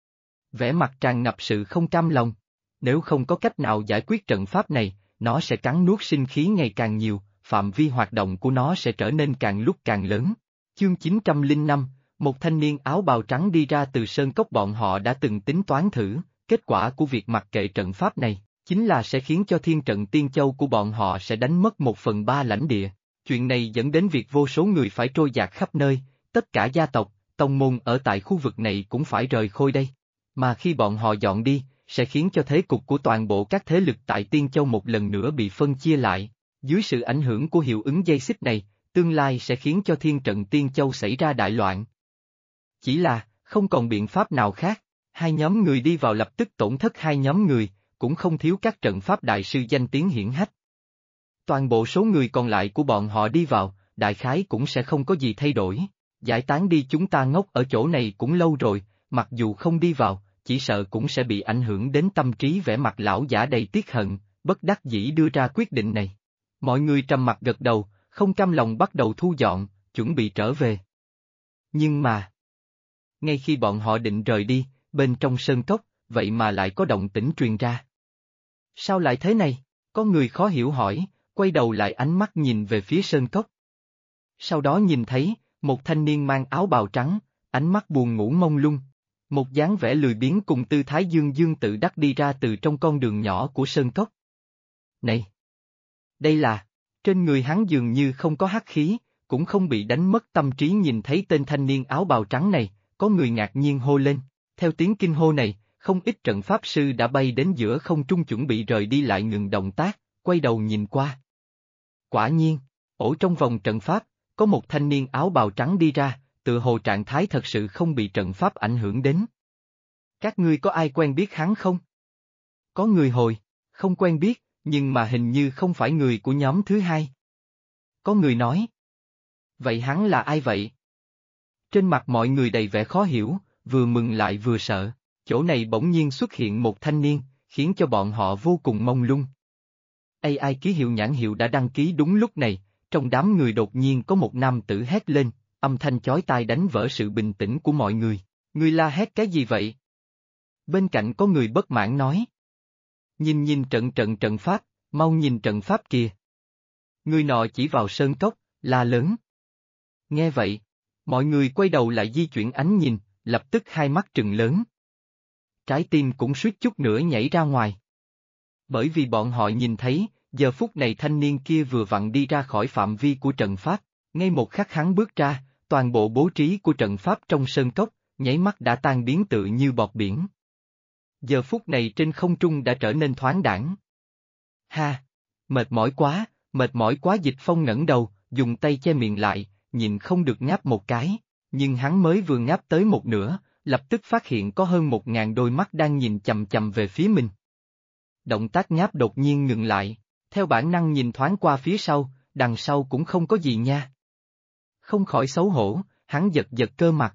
Vẻ mặt tràn ngập sự không cam lòng, nếu không có cách nào giải quyết trận pháp này, nó sẽ cắn nuốt sinh khí ngày càng nhiều, phạm vi hoạt động của nó sẽ trở nên càng lúc càng lớn. Chương 905, một thanh niên áo bào trắng đi ra từ sơn cốc bọn họ đã từng tính toán thử, kết quả của việc mặc kệ trận pháp này, chính là sẽ khiến cho thiên trận Tiên Châu của bọn họ sẽ đánh mất 1/3 lãnh địa. Chuyện này dẫn đến việc vô số người phải trôi dạt khắp nơi, tất cả gia tộc, tông môn ở tại khu vực này cũng phải rời khôi đây. Mà khi bọn họ dọn đi, sẽ khiến cho thế cục của toàn bộ các thế lực tại Tiên Châu một lần nữa bị phân chia lại. Dưới sự ảnh hưởng của hiệu ứng dây xích này, tương lai sẽ khiến cho thiên trận Tiên Châu xảy ra đại loạn. Chỉ là, không còn biện pháp nào khác, hai nhóm người đi vào lập tức tổn thất hai nhóm người, cũng không thiếu các trận pháp đại sư danh tiếng hiển hách. Toàn bộ số người còn lại của bọn họ đi vào, đại khái cũng sẽ không có gì thay đổi. Giải tán đi, chúng ta ngốc ở chỗ này cũng lâu rồi, mặc dù không đi vào, chỉ sợ cũng sẽ bị ảnh hưởng đến tâm trí. Vẻ mặt lão giả đầy tiếc hận, bất đắc dĩ đưa ra quyết định này. Mọi người trầm mặc gật đầu, không cam lòng bắt đầu thu dọn, chuẩn bị trở về. Nhưng mà, ngay khi bọn họ định rời đi, bên trong sơn cốc, vậy mà lại có động tĩnh truyền ra. Sao lại thế này? Có người khó hiểu hỏi, quay đầu lại ánh mắt nhìn về phía sơn cốc. Sau đó nhìn thấy, một thanh niên mang áo bào trắng, ánh mắt buồn ngủ mông lung. Một dáng vẻ lười biếng cùng tư thái dương dương tự đắc đi ra từ trong con đường nhỏ của sơn cốc. Này! Đây là... Trên người hắn dường như không có hắc khí, cũng không bị đánh mất tâm trí. Nhìn thấy tên thanh niên áo bào trắng này, có người ngạc nhiên hô lên. Theo tiếng kinh hô này, không ít trận pháp sư đã bay đến giữa không trung chuẩn bị rời đi lại ngừng động tác, quay đầu nhìn qua. Quả nhiên, ổ trong vòng trận pháp, có một thanh niên áo bào trắng đi ra, tựa hồ trạng thái thật sự không bị trận pháp ảnh hưởng đến. Các ngươi có ai quen biết hắn không? Có người hồi, không quen biết, nhưng mà hình như không phải người của nhóm thứ hai. Có người nói. Vậy hắn là ai vậy? Trên mặt mọi người đầy vẻ khó hiểu, vừa mừng lại vừa sợ. Chỗ này bỗng nhiên xuất hiện một thanh niên, khiến cho bọn họ vô cùng mông lung. AI ký hiệu nhãn hiệu đã đăng ký. Đúng lúc này, trong đám người đột nhiên có một nam tử hét lên, âm thanh chói tai đánh vỡ sự bình tĩnh của mọi người. Ngươi la hét cái gì vậy? Bên cạnh có người bất mãn nói. Nhìn trận pháp, mau nhìn trận pháp kìa. Người nọ chỉ vào sơn cốc, la lớn. Nghe vậy, mọi người quay đầu lại di chuyển ánh nhìn, lập tức hai mắt trừng lớn. Trái tim cũng suýt chút nữa nhảy ra ngoài. Bởi vì bọn họ nhìn thấy, giờ phút này thanh niên kia vừa vặn đi ra khỏi phạm vi của trận pháp, ngay một khắc hắn bước ra, toàn bộ bố trí của trận pháp trong sơn cốc, nháy mắt đã tan biến tự như bọt biển. Giờ phút này trên không trung đã trở nên thoáng đãng. Ha! Mệt mỏi quá. Dịch Phong ngẩng đầu, dùng tay che miệng lại, nhìn không được ngáp một cái, nhưng hắn mới vừa ngáp tới một nửa, lập tức phát hiện có hơn 1000 đôi mắt đang nhìn chằm chằm về phía mình. Động tác ngáp đột nhiên ngừng lại, theo bản năng nhìn thoáng qua phía sau, đằng sau cũng không có gì nha. Không khỏi xấu hổ, hắn giật cơ mặt.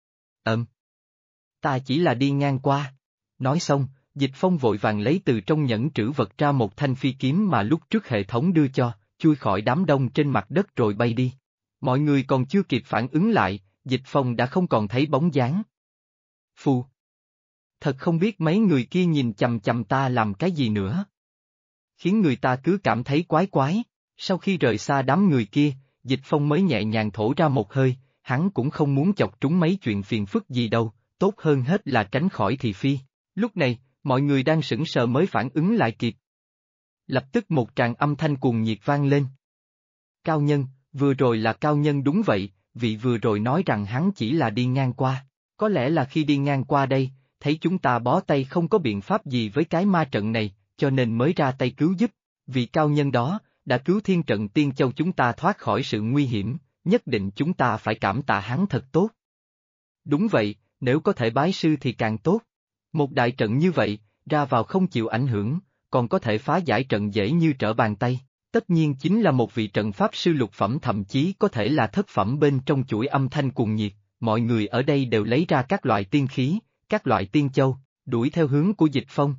Ta chỉ là đi ngang qua. Nói xong, Dịch Phong vội vàng lấy từ trong nhẫn trữ vật ra một thanh phi kiếm mà lúc trước hệ thống đưa cho, chui khỏi đám đông trên mặt đất rồi bay đi. Mọi người còn chưa kịp phản ứng lại, Dịch Phong đã không còn thấy bóng dáng. Phù! Thật không biết mấy người kia nhìn chằm chằm ta làm cái gì nữa. Khiến người ta cứ cảm thấy quái quái. Sau khi rời xa đám người kia, Dịch Phong mới nhẹ nhàng thổ ra một hơi, hắn cũng không muốn chọc trúng mấy chuyện phiền phức gì đâu, tốt hơn hết là tránh khỏi thị phi. Lúc này, mọi người đang sững sờ mới phản ứng lại kịp. Lập tức một tràng âm thanh cuồng nhiệt vang lên. Cao Nhân, vừa rồi là Cao Nhân đúng vậy, vị vừa rồi nói rằng hắn chỉ là đi ngang qua. Có lẽ là khi đi ngang qua đây, thấy chúng ta bó tay không có biện pháp gì với cái ma trận này, cho nên mới ra tay cứu giúp. Vị Cao Nhân đó, đã cứu thiên trận Tiên Châu chúng ta thoát khỏi sự nguy hiểm, nhất định chúng ta phải cảm tạ hắn thật tốt. Đúng vậy, nếu có thể bái sư thì càng tốt. Một đại trận như vậy, ra vào không chịu ảnh hưởng, còn có thể phá giải trận dễ như trở bàn tay. Tất nhiên chính là một vị trận pháp sư lục phẩm, thậm chí có thể là thất phẩm. Bên trong chuỗi âm thanh cuồng nhiệt, mọi người ở đây đều lấy ra các loại tiên khí, các loại tiên châu, đuổi theo hướng của Dịch Phong.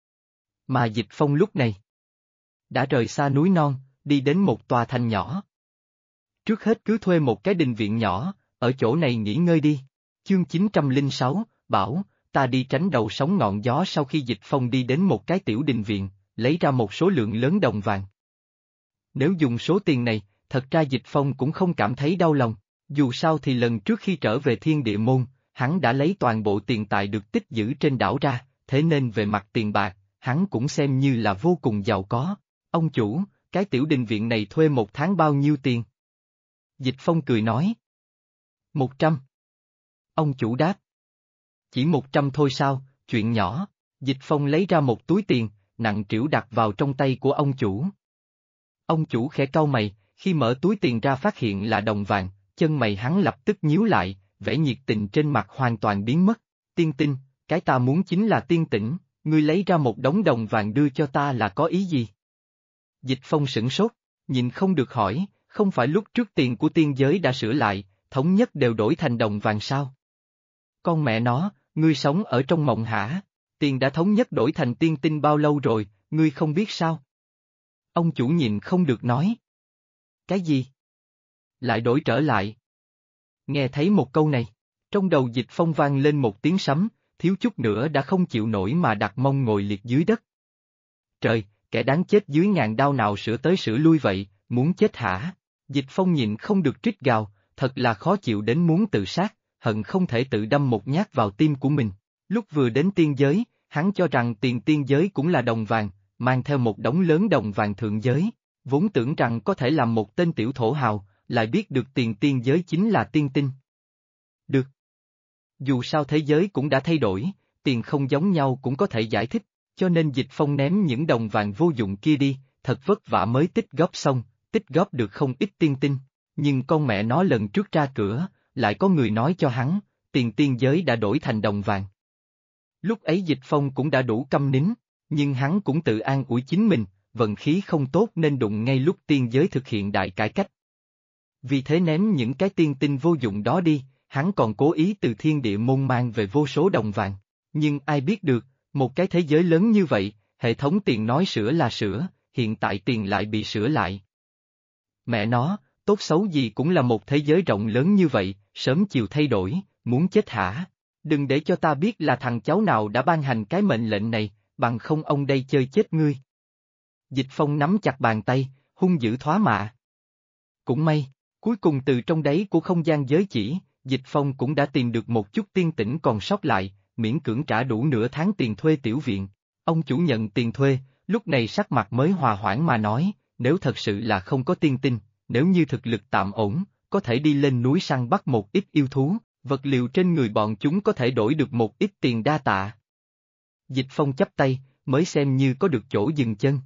Mà Dịch Phong lúc này đã rời xa núi non, đi đến một tòa thành nhỏ. Trước hết cứ thuê một cái đình viện nhỏ, ở chỗ này nghỉ ngơi đi. Chương 906, bảo, ta đi tránh đầu sóng ngọn gió. Sau khi Dịch Phong đi đến một cái tiểu đình viện, lấy ra một số lượng lớn đồng vàng. Nếu dùng số tiền này, thật ra Dịch Phong cũng không cảm thấy đau lòng, dù sao thì lần trước khi trở về Thiên Địa Môn, hắn đã lấy toàn bộ tiền tài được tích giữ trên đảo ra, thế nên về mặt tiền bạc, hắn cũng xem như là vô cùng giàu có. Ông chủ, cái tiểu đình viện này thuê một tháng bao nhiêu tiền? Dịch Phong cười nói. 100. Ông chủ đáp. Chỉ 100 thôi sao, chuyện nhỏ. Dịch Phong lấy ra một túi tiền, nặng trĩu đặt vào trong tay của ông chủ. Ông chủ khẽ cau mày, khi mở túi tiền ra phát hiện là đồng vàng, chân mày hắn lập tức nhíu lại, vẻ nhiệt tình trên mặt hoàn toàn biến mất. Tiên Tinh, cái ta muốn chính là tiên tĩnh, ngươi lấy ra một đống đồng vàng đưa cho ta là có ý gì? Dịch Phong sửng sốt, Nhìn không được hỏi, không phải lúc trước tiền của tiên giới đã sửa lại, thống nhất đều đổi thành đồng vàng sao? Con mẹ nó, ngươi sống ở trong mộng hả? Tiền đã thống nhất đổi thành tiên tinh bao lâu rồi, ngươi không biết sao? Ông chủ nhìn không được nói. Cái gì? Lại đổi trở lại. Nghe thấy một câu này, trong đầu Dịch Phong vang lên một tiếng sấm, thiếu chút nữa đã không chịu nổi mà đặt mông ngồi liệt dưới đất. Trời, kẻ đáng chết dưới ngàn đao nào sửa tới sửa lui vậy, muốn chết hả? Dịch Phong nhịn không được trích gào, thật là khó chịu đến muốn tự sát, hận không thể tự đâm một nhát vào tim của mình. Lúc vừa đến tiên giới, hắn cho rằng tiền tiên giới cũng là đồng vàng, mang theo một đống lớn đồng vàng thượng giới, vốn tưởng rằng có thể làm một tên tiểu thổ hào, lại biết được tiền tiên giới chính là tiên tinh. Được. Dù sao thế giới cũng đã thay đổi, tiền không giống nhau cũng có thể giải thích, cho nên Dịch Phong ném những đồng vàng vô dụng kia đi, thật vất vả mới tích góp xong, tích góp được không ít tiên tinh, nhưng con mẹ nó lần trước ra cửa, lại có người nói cho hắn, tiền tiên giới đã đổi thành đồng vàng. Lúc ấy Dịch Phong cũng đã đủ câm nín, nhưng hắn cũng tự an ủi chính mình, vận khí không tốt nên đụng ngay lúc tiên giới thực hiện đại cải cách. Vì thế ném những cái tiên tinh vô dụng đó đi, hắn còn cố ý từ thiên địa môn mang về vô số đồng vàng. Nhưng ai biết được, một cái thế giới lớn như vậy, hệ thống tiền nói sửa là sửa, hiện tại tiền lại bị sửa lại. Mẹ nó, tốt xấu gì cũng là một thế giới rộng lớn như vậy, sớm chiều thay đổi, muốn chết hả? Đừng để cho ta biết là thằng cháu nào đã ban hành cái mệnh lệnh này, bằng không ông đây chơi chết ngươi. Dịch Phong nắm chặt bàn tay, hung dữ thoá mạ. Cũng may, cuối cùng từ trong đáy của không gian giới chỉ, Dịch Phong cũng đã tìm được một chút tiên tĩnh còn sót lại, miễn cưỡng trả đủ nửa tháng tiền thuê tiểu viện. Ông chủ nhận tiền thuê, lúc này sắc mặt mới hòa hoãn mà nói, nếu thật sự là không có tiên tinh, nếu như thực lực tạm ổn, có thể đi lên núi săn bắt một ít yêu thú, vật liệu trên người bọn chúng có thể đổi được một ít tiền đa tạ. Dịch Phong chắp tay, mới xem như có được chỗ dừng chân.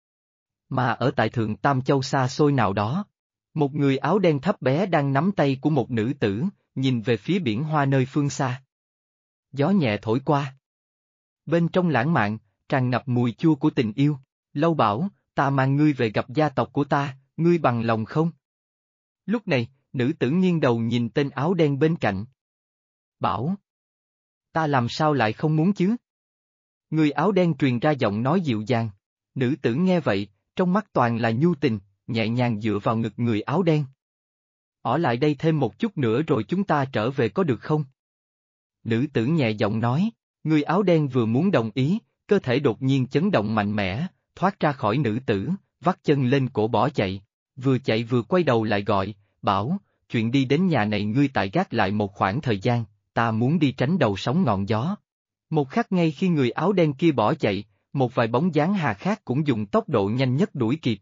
Mà ở tại Thượng Tam Châu xa xôi nào đó, một người áo đen thấp bé đang nắm tay của một nữ tử, nhìn về phía biển hoa nơi phương xa. Gió nhẹ thổi qua. Bên trong lãng mạn, tràn ngập mùi chua của tình yêu. Lâu Bảo, ta mang ngươi về gặp gia tộc của ta, ngươi bằng lòng không? Lúc này, nữ tử nghiêng đầu nhìn tên áo đen bên cạnh. Bảo. Ta làm sao lại không muốn chứ? Người áo đen truyền ra giọng nói dịu dàng. Nữ tử nghe vậy, trong mắt toàn là nhu tình, nhẹ nhàng dựa vào ngực người áo đen. Ở lại đây thêm một chút nữa rồi chúng ta trở về có được không? Nữ tử nhẹ giọng nói, người áo đen vừa muốn đồng ý, cơ thể đột nhiên chấn động mạnh mẽ, thoát ra khỏi nữ tử, vắt chân lên cổ bỏ chạy, vừa chạy vừa quay đầu lại gọi, Bảo, chuyện đi đến nhà này ngươi tại gác lại một khoảng thời gian, ta muốn đi tránh đầu sóng ngọn gió. Một khắc ngay khi người áo đen kia bỏ chạy, một vài bóng dáng hà khác cũng dùng tốc độ nhanh nhất đuổi kịp.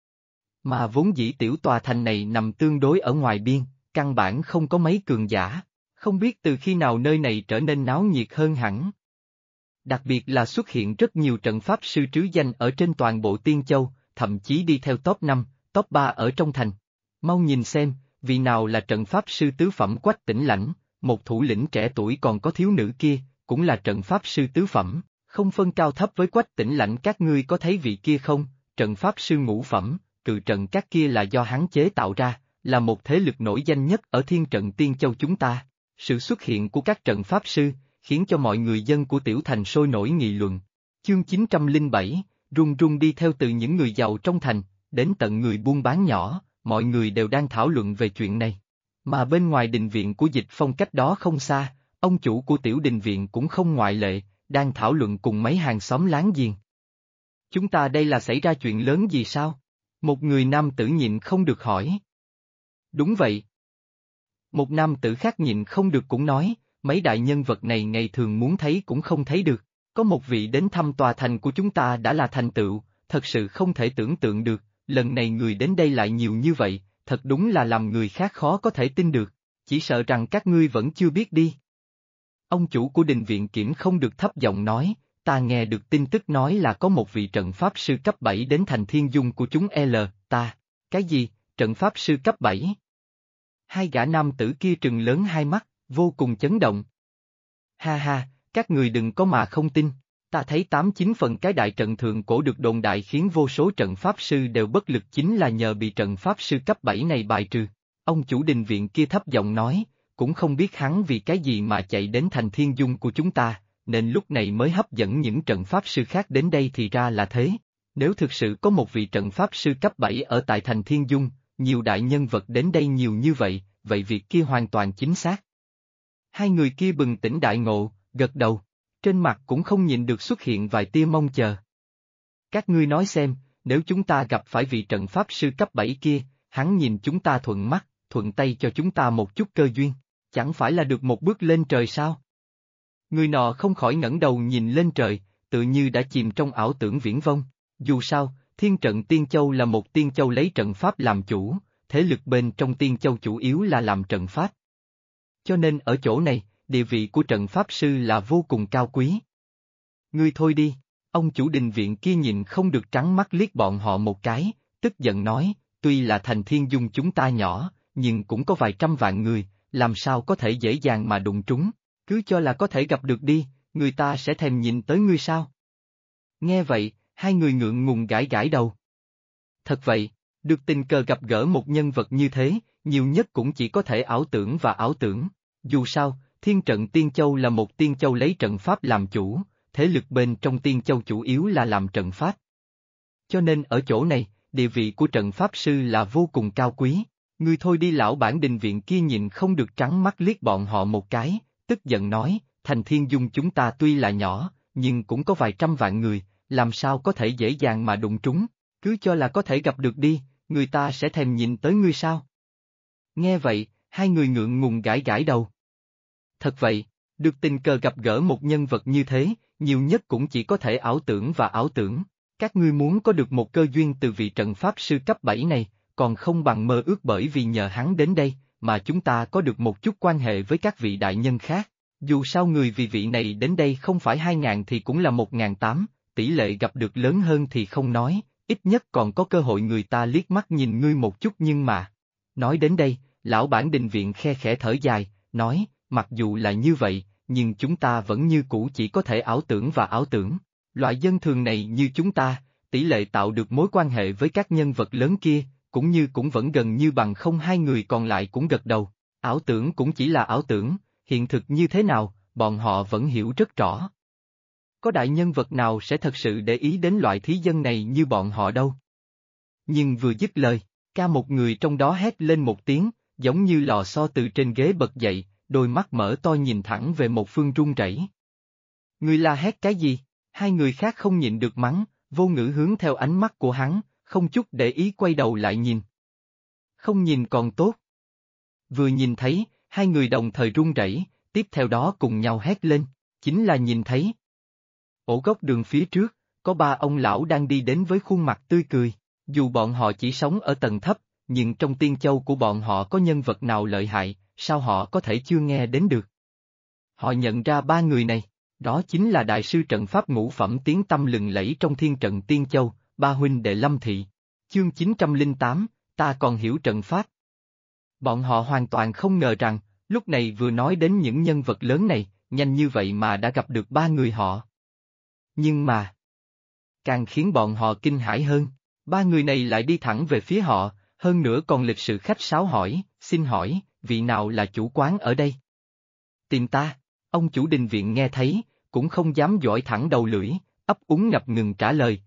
Mà vốn dĩ tiểu tòa thành này nằm tương đối ở ngoài biên, căn bản không có mấy cường giả, không biết từ khi nào nơi này trở nên náo nhiệt hơn hẳn. Đặc biệt là xuất hiện rất nhiều trận pháp sư trứ danh ở trên toàn bộ Tiên Châu, thậm chí đi theo top 5, top 3 ở trong thành. Mau nhìn xem, vì nào là trận pháp sư tứ phẩm Quách Tĩnh Lãnh, một thủ lĩnh trẻ tuổi còn có thiếu nữ kia, cũng là trận pháp sư tứ phẩm, không phân cao thấp với Quách Tĩnh Lãnh các ngươi có thấy vị kia không, trận pháp sư ngũ phẩm, cự trận các kia là do hắn chế tạo ra, là một thế lực nổi danh nhất ở thiên trận Tiên Châu chúng ta. Sự xuất hiện của các trận pháp sư, khiến cho mọi người dân của tiểu thành sôi nổi nghị luận. Chương 907, run run đi theo từ những người giàu trong thành, đến tận người buôn bán nhỏ, mọi người đều đang thảo luận về chuyện này. Mà bên ngoài đình viện của Dịch Phong cách đó không xa, ông chủ của tiểu đình viện cũng không ngoại lệ, đang thảo luận cùng mấy hàng xóm láng giềng. Chúng ta đây là xảy ra chuyện lớn gì sao? Một người nam tử nhịn không được hỏi. Đúng vậy. Một nam tử khác nhịn không được cũng nói, mấy đại nhân vật này ngày thường muốn thấy cũng không thấy được, có một vị đến thăm tòa thành của chúng ta đã là thành tựu, thật sự không thể tưởng tượng được, lần này người đến đây lại nhiều như vậy, thật đúng là làm người khác khó có thể tin được, chỉ sợ rằng các ngươi vẫn chưa biết đi. Ông chủ của đình viện kiểm không được thấp giọng nói, ta nghe được tin tức nói là có một vị trận pháp sư cấp 7 đến thành thiên dung của chúng ta, cái gì, trận pháp sư cấp 7? Hai gã nam tử kia trừng lớn hai mắt, vô cùng chấn động. Ha ha, các người đừng có mà không tin, Ta thấy 8-9 phần cái đại trận thượng cổ được đồn đại khiến vô số trận pháp sư đều bất lực chính là nhờ bị trận pháp sư cấp 7 này bài trừ. Ông chủ đình viện kia thấp giọng nói, cũng không biết hắn vì cái gì mà chạy đến thành thiên dung của chúng ta, nên lúc này mới hấp dẫn những trận pháp sư khác đến đây thì ra là thế. Nếu thực sự có một vị trận pháp sư cấp 7 ở tại thành thiên dung, nhiều đại nhân vật đến đây nhiều như vậy, vậy việc kia hoàn toàn chính xác. Hai người kia bừng tỉnh đại ngộ, gật đầu, trên mặt cũng không nhìn được xuất hiện vài tia mong chờ. Các ngươi nói xem, nếu chúng ta gặp phải vị trận pháp sư cấp 7 kia, hắn nhìn chúng ta thuận mắt, thuận tay cho chúng ta một chút cơ duyên, chẳng phải là được một bước lên trời sao? Người nọ không khỏi ngẩng đầu nhìn lên trời, tự như đã chìm trong ảo tưởng viễn vông. Dù sao, Thiên Trận Tiên Châu là một tiên châu lấy trận pháp làm chủ, thế lực bên trong tiên châu chủ yếu là làm trận pháp. Cho nên ở chỗ này, địa vị của trận pháp sư là vô cùng cao quý. Ngươi thôi đi, ông chủ đình viện kia nhìn không được trắng mắt liếc bọn họ một cái, tức giận nói, tuy là thành thiên dung chúng ta nhỏ, nhưng cũng có vài trăm vạn người, làm sao có thể dễ dàng mà đụng trúng, cứ cho là có thể gặp được đi, người ta sẽ thèm nhìn tới ngươi sao? Nghe vậy, hai người ngượng ngùng gãi gãi đầu. Thật vậy, được tình cờ gặp gỡ một nhân vật như thế, nhiều nhất cũng chỉ có thể ảo tưởng và ảo tưởng. Dù sao, Thiên Trận Tiên Châu là một tiên châu lấy trận pháp làm chủ, thế lực bên trong tiên châu chủ yếu là làm trận pháp. Cho nên ở chỗ này, địa vị của trận pháp sư là vô cùng cao quý. Ngươi thôi đi, lão bản đình viện kia nhìn không được trắng mắt liếc bọn họ một cái, tức giận nói, thành thiên dung chúng ta tuy là nhỏ, nhưng cũng có vài trăm vạn người, làm sao có thể dễ dàng mà đụng trúng, cứ cho là có thể gặp được đi, người ta sẽ thèm nhìn tới ngươi sao? Nghe vậy, hai người ngượng ngùng gãi gãi đầu. Thật vậy, được tình cờ gặp gỡ một nhân vật như thế, nhiều nhất cũng chỉ có thể ảo tưởng và ảo tưởng. Các ngươi muốn có được một cơ duyên từ vị trận pháp sư cấp 7 này, còn không bằng mơ ước, bởi vì nhờ hắn đến đây, mà chúng ta có được một chút quan hệ với các vị đại nhân khác. Dù sao người vì vị này đến đây không phải 2.000 thì cũng là 1.800, tỷ lệ gặp được lớn hơn thì không nói, ít nhất còn có cơ hội người ta liếc mắt nhìn ngươi một chút nhưng mà. Nói đến đây, lão bản đình viện khe khẽ thở dài, nói, mặc dù là như vậy, nhưng chúng ta vẫn như cũ chỉ có thể ảo tưởng và ảo tưởng. Loại dân thường này như chúng ta, tỷ lệ tạo được mối quan hệ với các nhân vật lớn kia, cũng vẫn gần như bằng không. Hai người còn lại cũng gật đầu, ảo tưởng cũng chỉ là ảo tưởng, hiện thực như thế nào, bọn họ vẫn hiểu rất rõ. Có đại nhân vật nào sẽ thật sự để ý đến loại thí dân này như bọn họ đâu. Nhưng vừa dứt lời, một người trong đó hét lên một tiếng, giống như lò xo từ trên ghế bật dậy, đôi mắt mở to nhìn thẳng về một phương run rẩy. Người la hét cái gì? Hai người khác không nhịn được mắng, vô ngữ hướng theo ánh mắt của hắn, không chút để ý quay đầu lại nhìn. Không nhìn còn tốt. Vừa nhìn thấy, hai người đồng thời run rẩy, tiếp theo đó cùng nhau hét lên, chính là nhìn thấy. Ổ góc đường phía trước, có ba ông lão đang đi đến với khuôn mặt tươi cười, dù bọn họ chỉ sống ở tầng thấp, nhưng trong tiên châu của bọn họ có nhân vật nào lợi hại, sao họ có thể chưa nghe đến được. Họ nhận ra ba người này, đó chính là đại sư trận pháp ngũ phẩm tiếng tăm lừng lẫy trong Thiên Trận Tiên Châu, ba huynh đệ Lâm Thị. Chương 908, ta còn hiểu trận pháp. Bọn họ hoàn toàn không ngờ rằng, lúc này vừa nói đến những nhân vật lớn này, nhanh như vậy mà đã gặp được ba người họ. Nhưng mà, càng khiến bọn họ kinh hãi hơn, ba người này lại đi thẳng về phía họ, hơn nữa còn lịch sự khách sáo hỏi, xin hỏi, vị nào là chủ quán ở đây? Tìm ta, ông chủ đình viện nghe thấy, cũng không dám dõi thẳng đầu lưỡi, ấp úng ngập ngừng trả lời,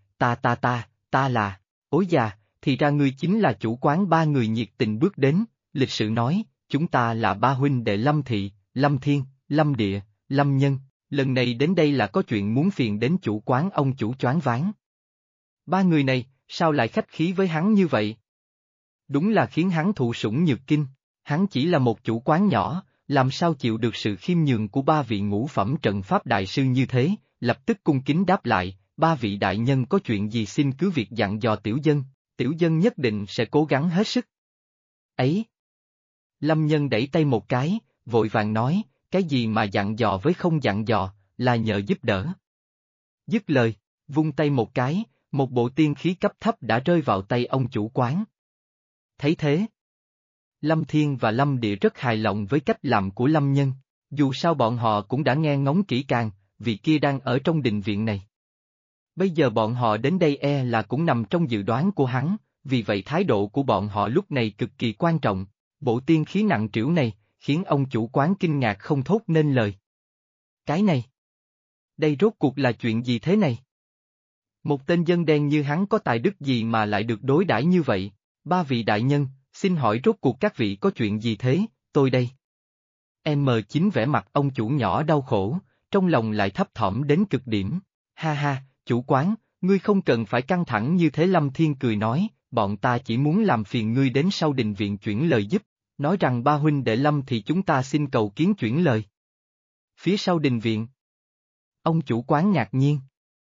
ta là, ối già, thì ra ngươi chính là chủ quán. Ba người nhiệt tình bước đến, lịch sự nói, chúng ta là ba huynh đệ Lâm Thị, Lâm Thiên, Lâm Địa, Lâm Nhân, lần này đến đây là có chuyện muốn phiền đến chủ quán. Ông chủ choáng váng. Ba người này, sao lại khách khí với hắn như vậy? Đúng là khiến hắn thụ sủng nhược kinh, hắn chỉ là một chủ quán nhỏ, làm sao chịu được sự khiêm nhường của ba vị ngũ phẩm trận pháp đại sư như thế, lập tức cung kính đáp lại, ba vị đại nhân có chuyện gì xin cứ việc dặn dò tiểu dân nhất định sẽ cố gắng hết sức. Ấy! Lâm Nhân đẩy tay một cái, vội vàng nói, cái gì mà dặn dò với không dặn dò, là nhờ giúp đỡ. Dứt lời, vung tay một cái, một bộ tiên khí cấp thấp đã rơi vào tay ông chủ quán. Thấy thế, Lâm Thiên và Lâm Địa rất hài lòng với cách làm của Lâm Nhân, dù sao bọn họ cũng đã nghe ngóng kỹ càng, vị kia đang ở trong đình viện này. Bây giờ bọn họ đến đây là cũng nằm trong dự đoán của hắn, vì vậy thái độ của bọn họ lúc này cực kỳ quan trọng. Bộ tiên khí nặng trĩu này, khiến ông chủ quán kinh ngạc không thốt nên lời. Cái này! Đây rốt cuộc là chuyện gì thế này? Một tên dân đen như hắn có tài đức gì mà lại được đối đãi như vậy? Ba vị đại nhân, xin hỏi rốt cuộc các vị có chuyện gì thế, tôi đây. M9 vẻ mặt ông chủ nhỏ đau khổ, trong lòng lại thấp thỏm đến cực điểm. Ha ha, chủ quán, ngươi không cần phải căng thẳng như thế. Lâm Thiên cười nói, bọn ta chỉ muốn làm phiền ngươi đến sau đình viện chuyển lời giúp, nói rằng ba huynh đệ Lâm thì chúng ta xin cầu kiến chuyển lời. Phía sau đình viện. Ông chủ quán ngạc nhiên.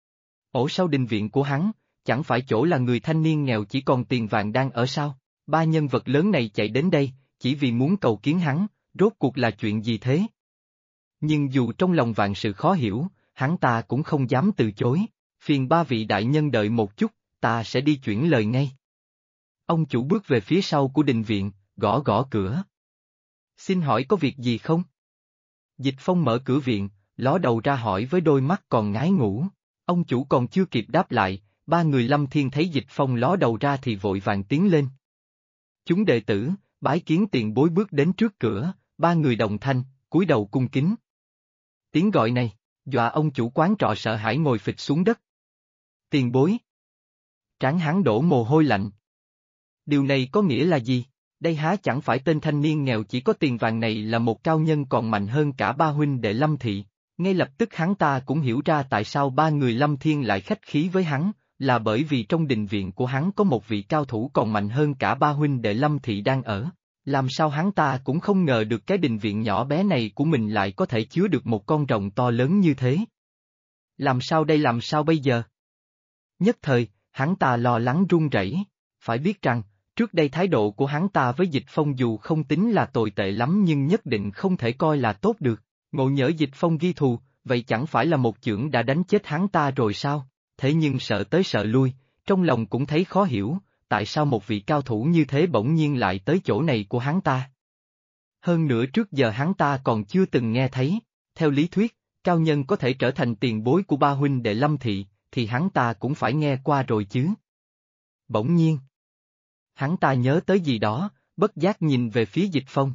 Ổ sau đình viện của hắn, chẳng phải chỗ là người thanh niên nghèo chỉ còn tiền vàng đang ở sao? Ba nhân vật lớn này chạy đến đây, chỉ vì muốn cầu kiến hắn, rốt cuộc là chuyện gì thế? Nhưng dù trong lòng vạn sự khó hiểu, hắn ta cũng không dám từ chối, phiền ba vị đại nhân đợi một chút, ta sẽ đi chuyển lời ngay. Ông chủ bước về phía sau của đình viện, gõ gõ cửa. Xin hỏi có việc gì không? Dịch Phong mở cửa viện, ló đầu ra hỏi với đôi mắt còn ngái ngủ. Ông chủ còn chưa kịp đáp lại, ba người Lâm Thiên thấy Dịch Phong ló đầu ra thì vội vàng tiến lên. Chúng đệ tử, bái kiến tiền bối bước đến trước cửa, ba người đồng thanh, cúi đầu cung kính. Tiếng gọi này, dọa ông chủ quán trọ sợ hãi ngồi phịch xuống đất. Tiền bối. Trán hắn đổ mồ hôi lạnh. Điều này có nghĩa là gì? Đây há chẳng phải tên thanh niên nghèo chỉ có tiền vàng này là một cao nhân còn mạnh hơn cả ba huynh đệ Lâm thị. Ngay lập tức hắn ta cũng hiểu ra tại sao ba người Lâm Thiên lại khách khí với hắn, là bởi vì trong đình viện của hắn có một vị cao thủ còn mạnh hơn cả ba huynh đệ Lâm thị đang ở. Làm sao hắn ta cũng không ngờ được cái đình viện nhỏ bé này của mình lại có thể chứa được một con rồng to lớn như thế. Làm sao đây, làm sao bây giờ? Nhất thời, hắn ta lo lắng run rẩy. Phải biết rằng, trước đây thái độ của hắn ta với Dịch Phong dù không tính là tồi tệ lắm nhưng nhất định không thể coi là tốt được. Ngộ nhỡ Dịch Phong ghi thù, vậy chẳng phải là một chưởng đã đánh chết hắn ta rồi sao? Thế nhưng sợ tới sợ lui, trong lòng cũng thấy khó hiểu, tại sao một vị cao thủ như thế bỗng nhiên lại tới chỗ này của hắn ta? Hơn nữa trước giờ hắn ta còn chưa từng nghe thấy, theo lý thuyết, cao nhân có thể trở thành tiền bối của ba huynh đệ Lâm thị, thì hắn ta cũng phải nghe qua rồi chứ. Bỗng nhiên, hắn ta nhớ tới gì đó, bất giác nhìn về phía Dịch Phong.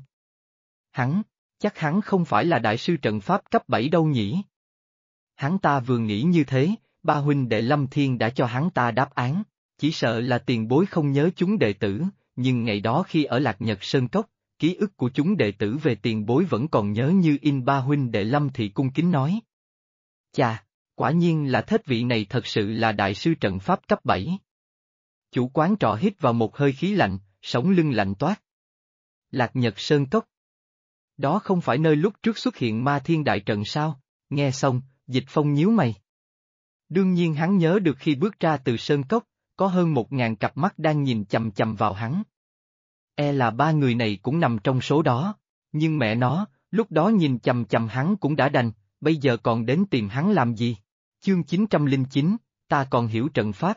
Chắc hắn không phải là đại sư trận pháp cấp 7 đâu nhỉ? Hắn ta vừa nghĩ như thế, ba huynh đệ Lâm Thiên đã cho hắn ta đáp án, chỉ sợ là tiền bối không nhớ chúng đệ tử, nhưng ngày đó khi ở Lạc Nhật Sơn Cốc, ký ức của chúng đệ tử về tiền bối vẫn còn nhớ như in. Ba huynh đệ Lâm thì cung kính nói. Chà, quả nhiên là thết vị này thật sự là đại sư trận pháp cấp 7. Chủ quán trọ hít vào một hơi khí lạnh, sống lưng lạnh toát. Lạc Nhật Sơn Cốc. Đó không phải nơi lúc trước xuất hiện Ma Thiên Đại Trận sao? Nghe xong, Dịch Phong nhíu mày. Đương nhiên hắn nhớ được khi bước ra từ Sơn Cốc, có hơn 1000 cặp mắt đang nhìn chằm chằm vào hắn. Là ba người này cũng nằm trong số đó, nhưng mẹ nó, lúc đó nhìn chằm chằm hắn cũng đã đành, bây giờ còn đến tìm hắn làm gì? Chương 909, ta còn hiểu trận pháp.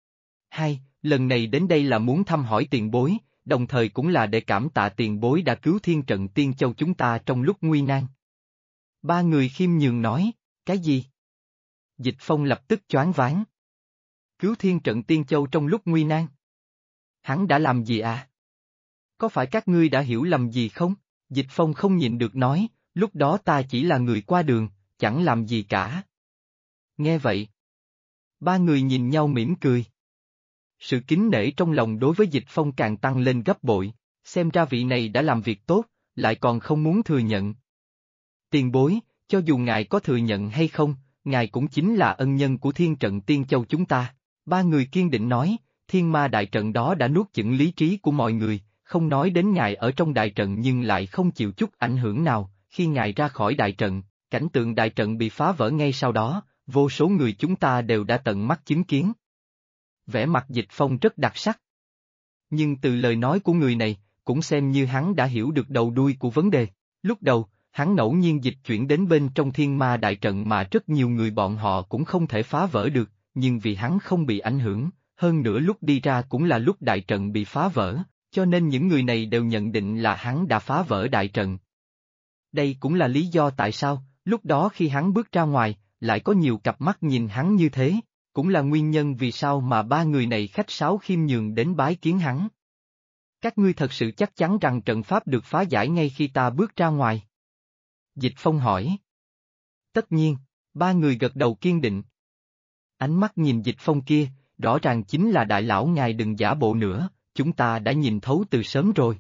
Lần này đến đây là muốn thăm hỏi tiền bối, đồng thời cũng là để cảm tạ tiền bối đã cứu thiên trận Tiên Châu chúng ta trong lúc nguy nan. Ba người khiêm nhường nói, cái gì? Dịch Phong lập tức choáng váng. Cứu thiên trận Tiên Châu trong lúc nguy nan? Hắn đã làm gì à? Có phải các ngươi đã hiểu lầm gì không? Dịch Phong không nhịn được nói, lúc đó ta chỉ là người qua đường, chẳng làm gì cả. Nghe vậy, ba người nhìn nhau mỉm cười. Sự kính nể trong lòng đối với Dịch Phong càng tăng lên gấp bội, xem ra vị này đã làm việc tốt, lại còn không muốn thừa nhận. Tiền bối, cho dù ngài có thừa nhận hay không, ngài cũng chính là ân nhân của thiên trận Tiên Châu chúng ta. Ba người kiên định nói, thiên ma đại trận đó đã nuốt chửng lý trí của mọi người, không nói đến ngài ở trong đại trận nhưng lại không chịu chút ảnh hưởng nào, khi ngài ra khỏi đại trận, cảnh tượng đại trận bị phá vỡ ngay sau đó, vô số người chúng ta đều đã tận mắt chứng kiến. Vẻ mặt Dịch Phong rất đặc sắc. Nhưng từ lời nói của người này, cũng xem như hắn đã hiểu được đầu đuôi của vấn đề. Lúc đầu, hắn ngẫu nhiên dịch chuyển đến bên trong thiên ma đại trận mà rất nhiều người bọn họ cũng không thể phá vỡ được, nhưng vì hắn không bị ảnh hưởng, hơn nữa lúc đi ra cũng là lúc đại trận bị phá vỡ, cho nên những người này đều nhận định là hắn đã phá vỡ đại trận. Đây cũng là lý do tại sao, lúc đó khi hắn bước ra ngoài, lại có nhiều cặp mắt nhìn hắn như thế, cũng là nguyên nhân vì sao mà ba người này khách sáo khiêm nhường đến bái kiến hắn. Các ngươi thật sự chắc chắn rằng trận pháp được phá giải ngay khi ta bước ra ngoài? Dịch Phong hỏi. Tất nhiên, ba người gật đầu kiên định. Ánh mắt nhìn Dịch Phong kia, rõ ràng chính là đại lão ngài đừng giả bộ nữa, chúng ta đã nhìn thấu từ sớm rồi.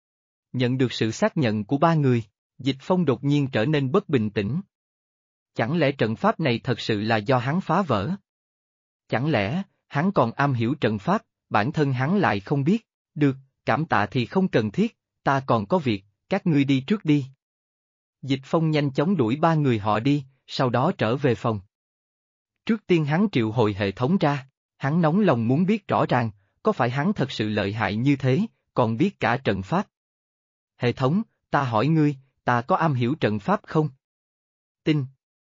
Nhận được sự xác nhận của ba người, Dịch Phong đột nhiên trở nên bất bình tĩnh. Chẳng lẽ trận pháp này thật sự là do hắn phá vỡ? Chẳng lẽ, hắn còn am hiểu trận pháp, bản thân hắn lại không biết? Được, cảm tạ thì không cần thiết, ta còn có việc, các ngươi đi trước đi. Dịch Phong nhanh chóng đuổi ba người họ đi, sau đó trở về phòng. Trước tiên hắn triệu hồi hệ thống ra, hắn nóng lòng muốn biết rõ ràng, có phải hắn thật sự lợi hại như thế, còn biết cả trận pháp. Hệ thống, ta hỏi ngươi, ta có am hiểu trận pháp không? Tin.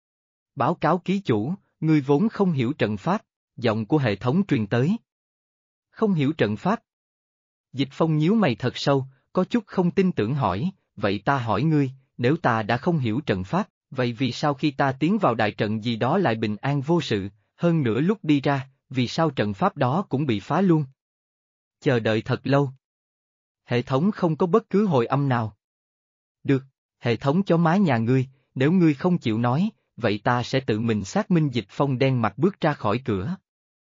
Báo cáo ký chủ, ngươi vốn không hiểu trận pháp, giọng của hệ thống truyền tới. Không hiểu trận pháp. Dịch Phong nhíu mày thật sâu, có chút không tin tưởng hỏi, vậy ta hỏi ngươi, nếu ta đã không hiểu trận pháp, vậy vì sao khi ta tiến vào đại trận gì đó lại bình an vô sự, hơn nữa lúc đi ra, vì sao trận pháp đó cũng bị phá luôn? Chờ đợi thật lâu. Hệ thống không có bất cứ hồi âm nào. Được, hệ thống chó má nhà ngươi, nếu ngươi không chịu nói, vậy ta sẽ tự mình xác minh. Dịch Phong đen mặt bước ra khỏi cửa.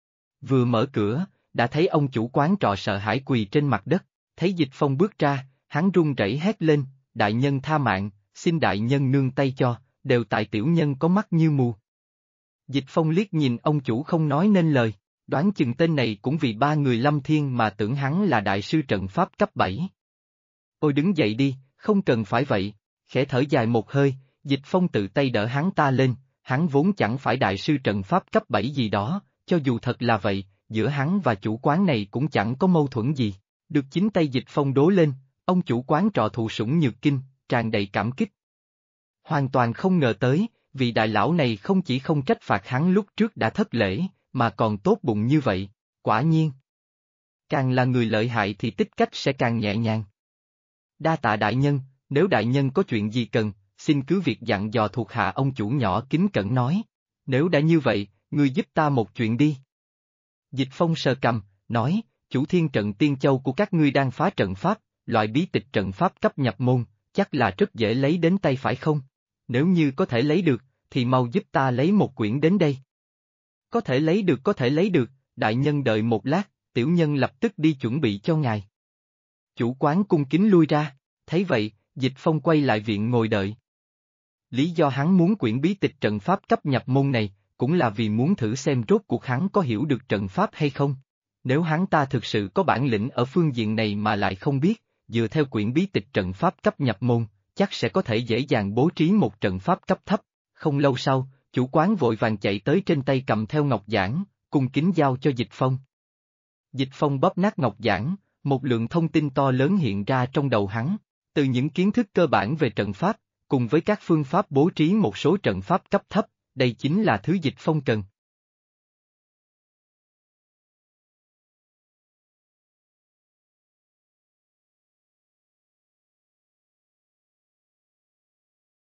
Vừa mở cửa, đã thấy ông chủ quán trọ sợ hãi quỳ trên mặt đất, thấy Dịch Phong bước ra, hắn run rẩy hét lên, đại nhân tha mạng, xin đại nhân nương tay cho, đều tại tiểu nhân có mắt như mù. Dịch Phong liếc nhìn ông chủ không nói nên lời, đoán chừng tên này cũng vì ba người Lâm Thiên mà tưởng hắn là đại sư trận pháp cấp 7. Ôi đứng dậy đi, không cần phải vậy, khẽ thở dài một hơi, Dịch Phong tự tay đỡ hắn ta lên, hắn vốn chẳng phải đại sư trận pháp cấp 7 gì đó, cho dù thật là vậy, giữa hắn và chủ quán này cũng chẳng có mâu thuẫn gì. Được chính tay Dịch Phong đố lên, ông chủ quán trọ thụ sủng nhược kinh, tràn đầy cảm kích. Hoàn toàn không ngờ tới, vị đại lão này không chỉ không trách phạt hắn lúc trước đã thất lễ, mà còn tốt bụng như vậy, quả nhiên. Càng là người lợi hại thì tích cách sẽ càng nhẹ nhàng. Đa tạ đại nhân, nếu đại nhân có chuyện gì cần, xin cứ việc dặn dò thuộc hạ. Ông chủ nhỏ kính cẩn nói, nếu đã như vậy, ngươi giúp ta một chuyện đi. Dịch Phong sờ cằm, nói, chủ thiên trận tiên châu của các ngươi đang phá trận pháp, loại bí tịch trận pháp cấp nhập môn, chắc là rất dễ lấy đến tay phải không? Nếu như có thể lấy được, thì mau giúp ta lấy một quyển đến đây. Có thể lấy được, đại nhân đợi một lát, tiểu nhân lập tức đi chuẩn bị cho ngài. Chủ quán cung kính lui ra, thấy vậy, Dịch Phong quay lại viện ngồi đợi. Lý do hắn muốn quyển bí tịch trận pháp cấp nhập môn này, cũng là vì muốn thử xem rốt cuộc hắn có hiểu được trận pháp hay không. Nếu hắn ta thực sự có bản lĩnh ở phương diện này mà lại không biết, dựa theo quyển bí tịch trận pháp cấp nhập môn, chắc sẽ có thể dễ dàng bố trí một trận pháp cấp thấp. Không lâu sau, chủ quán vội vàng chạy tới, trên tay cầm theo ngọc giản, cung kính giao cho Dịch Phong. Dịch Phong bóp nát ngọc giản, một lượng thông tin to lớn hiện ra trong đầu hắn, từ những kiến thức cơ bản về trận pháp, cùng với các phương pháp bố trí một số trận pháp cấp thấp, đây chính là thứ Dịch Phong cần.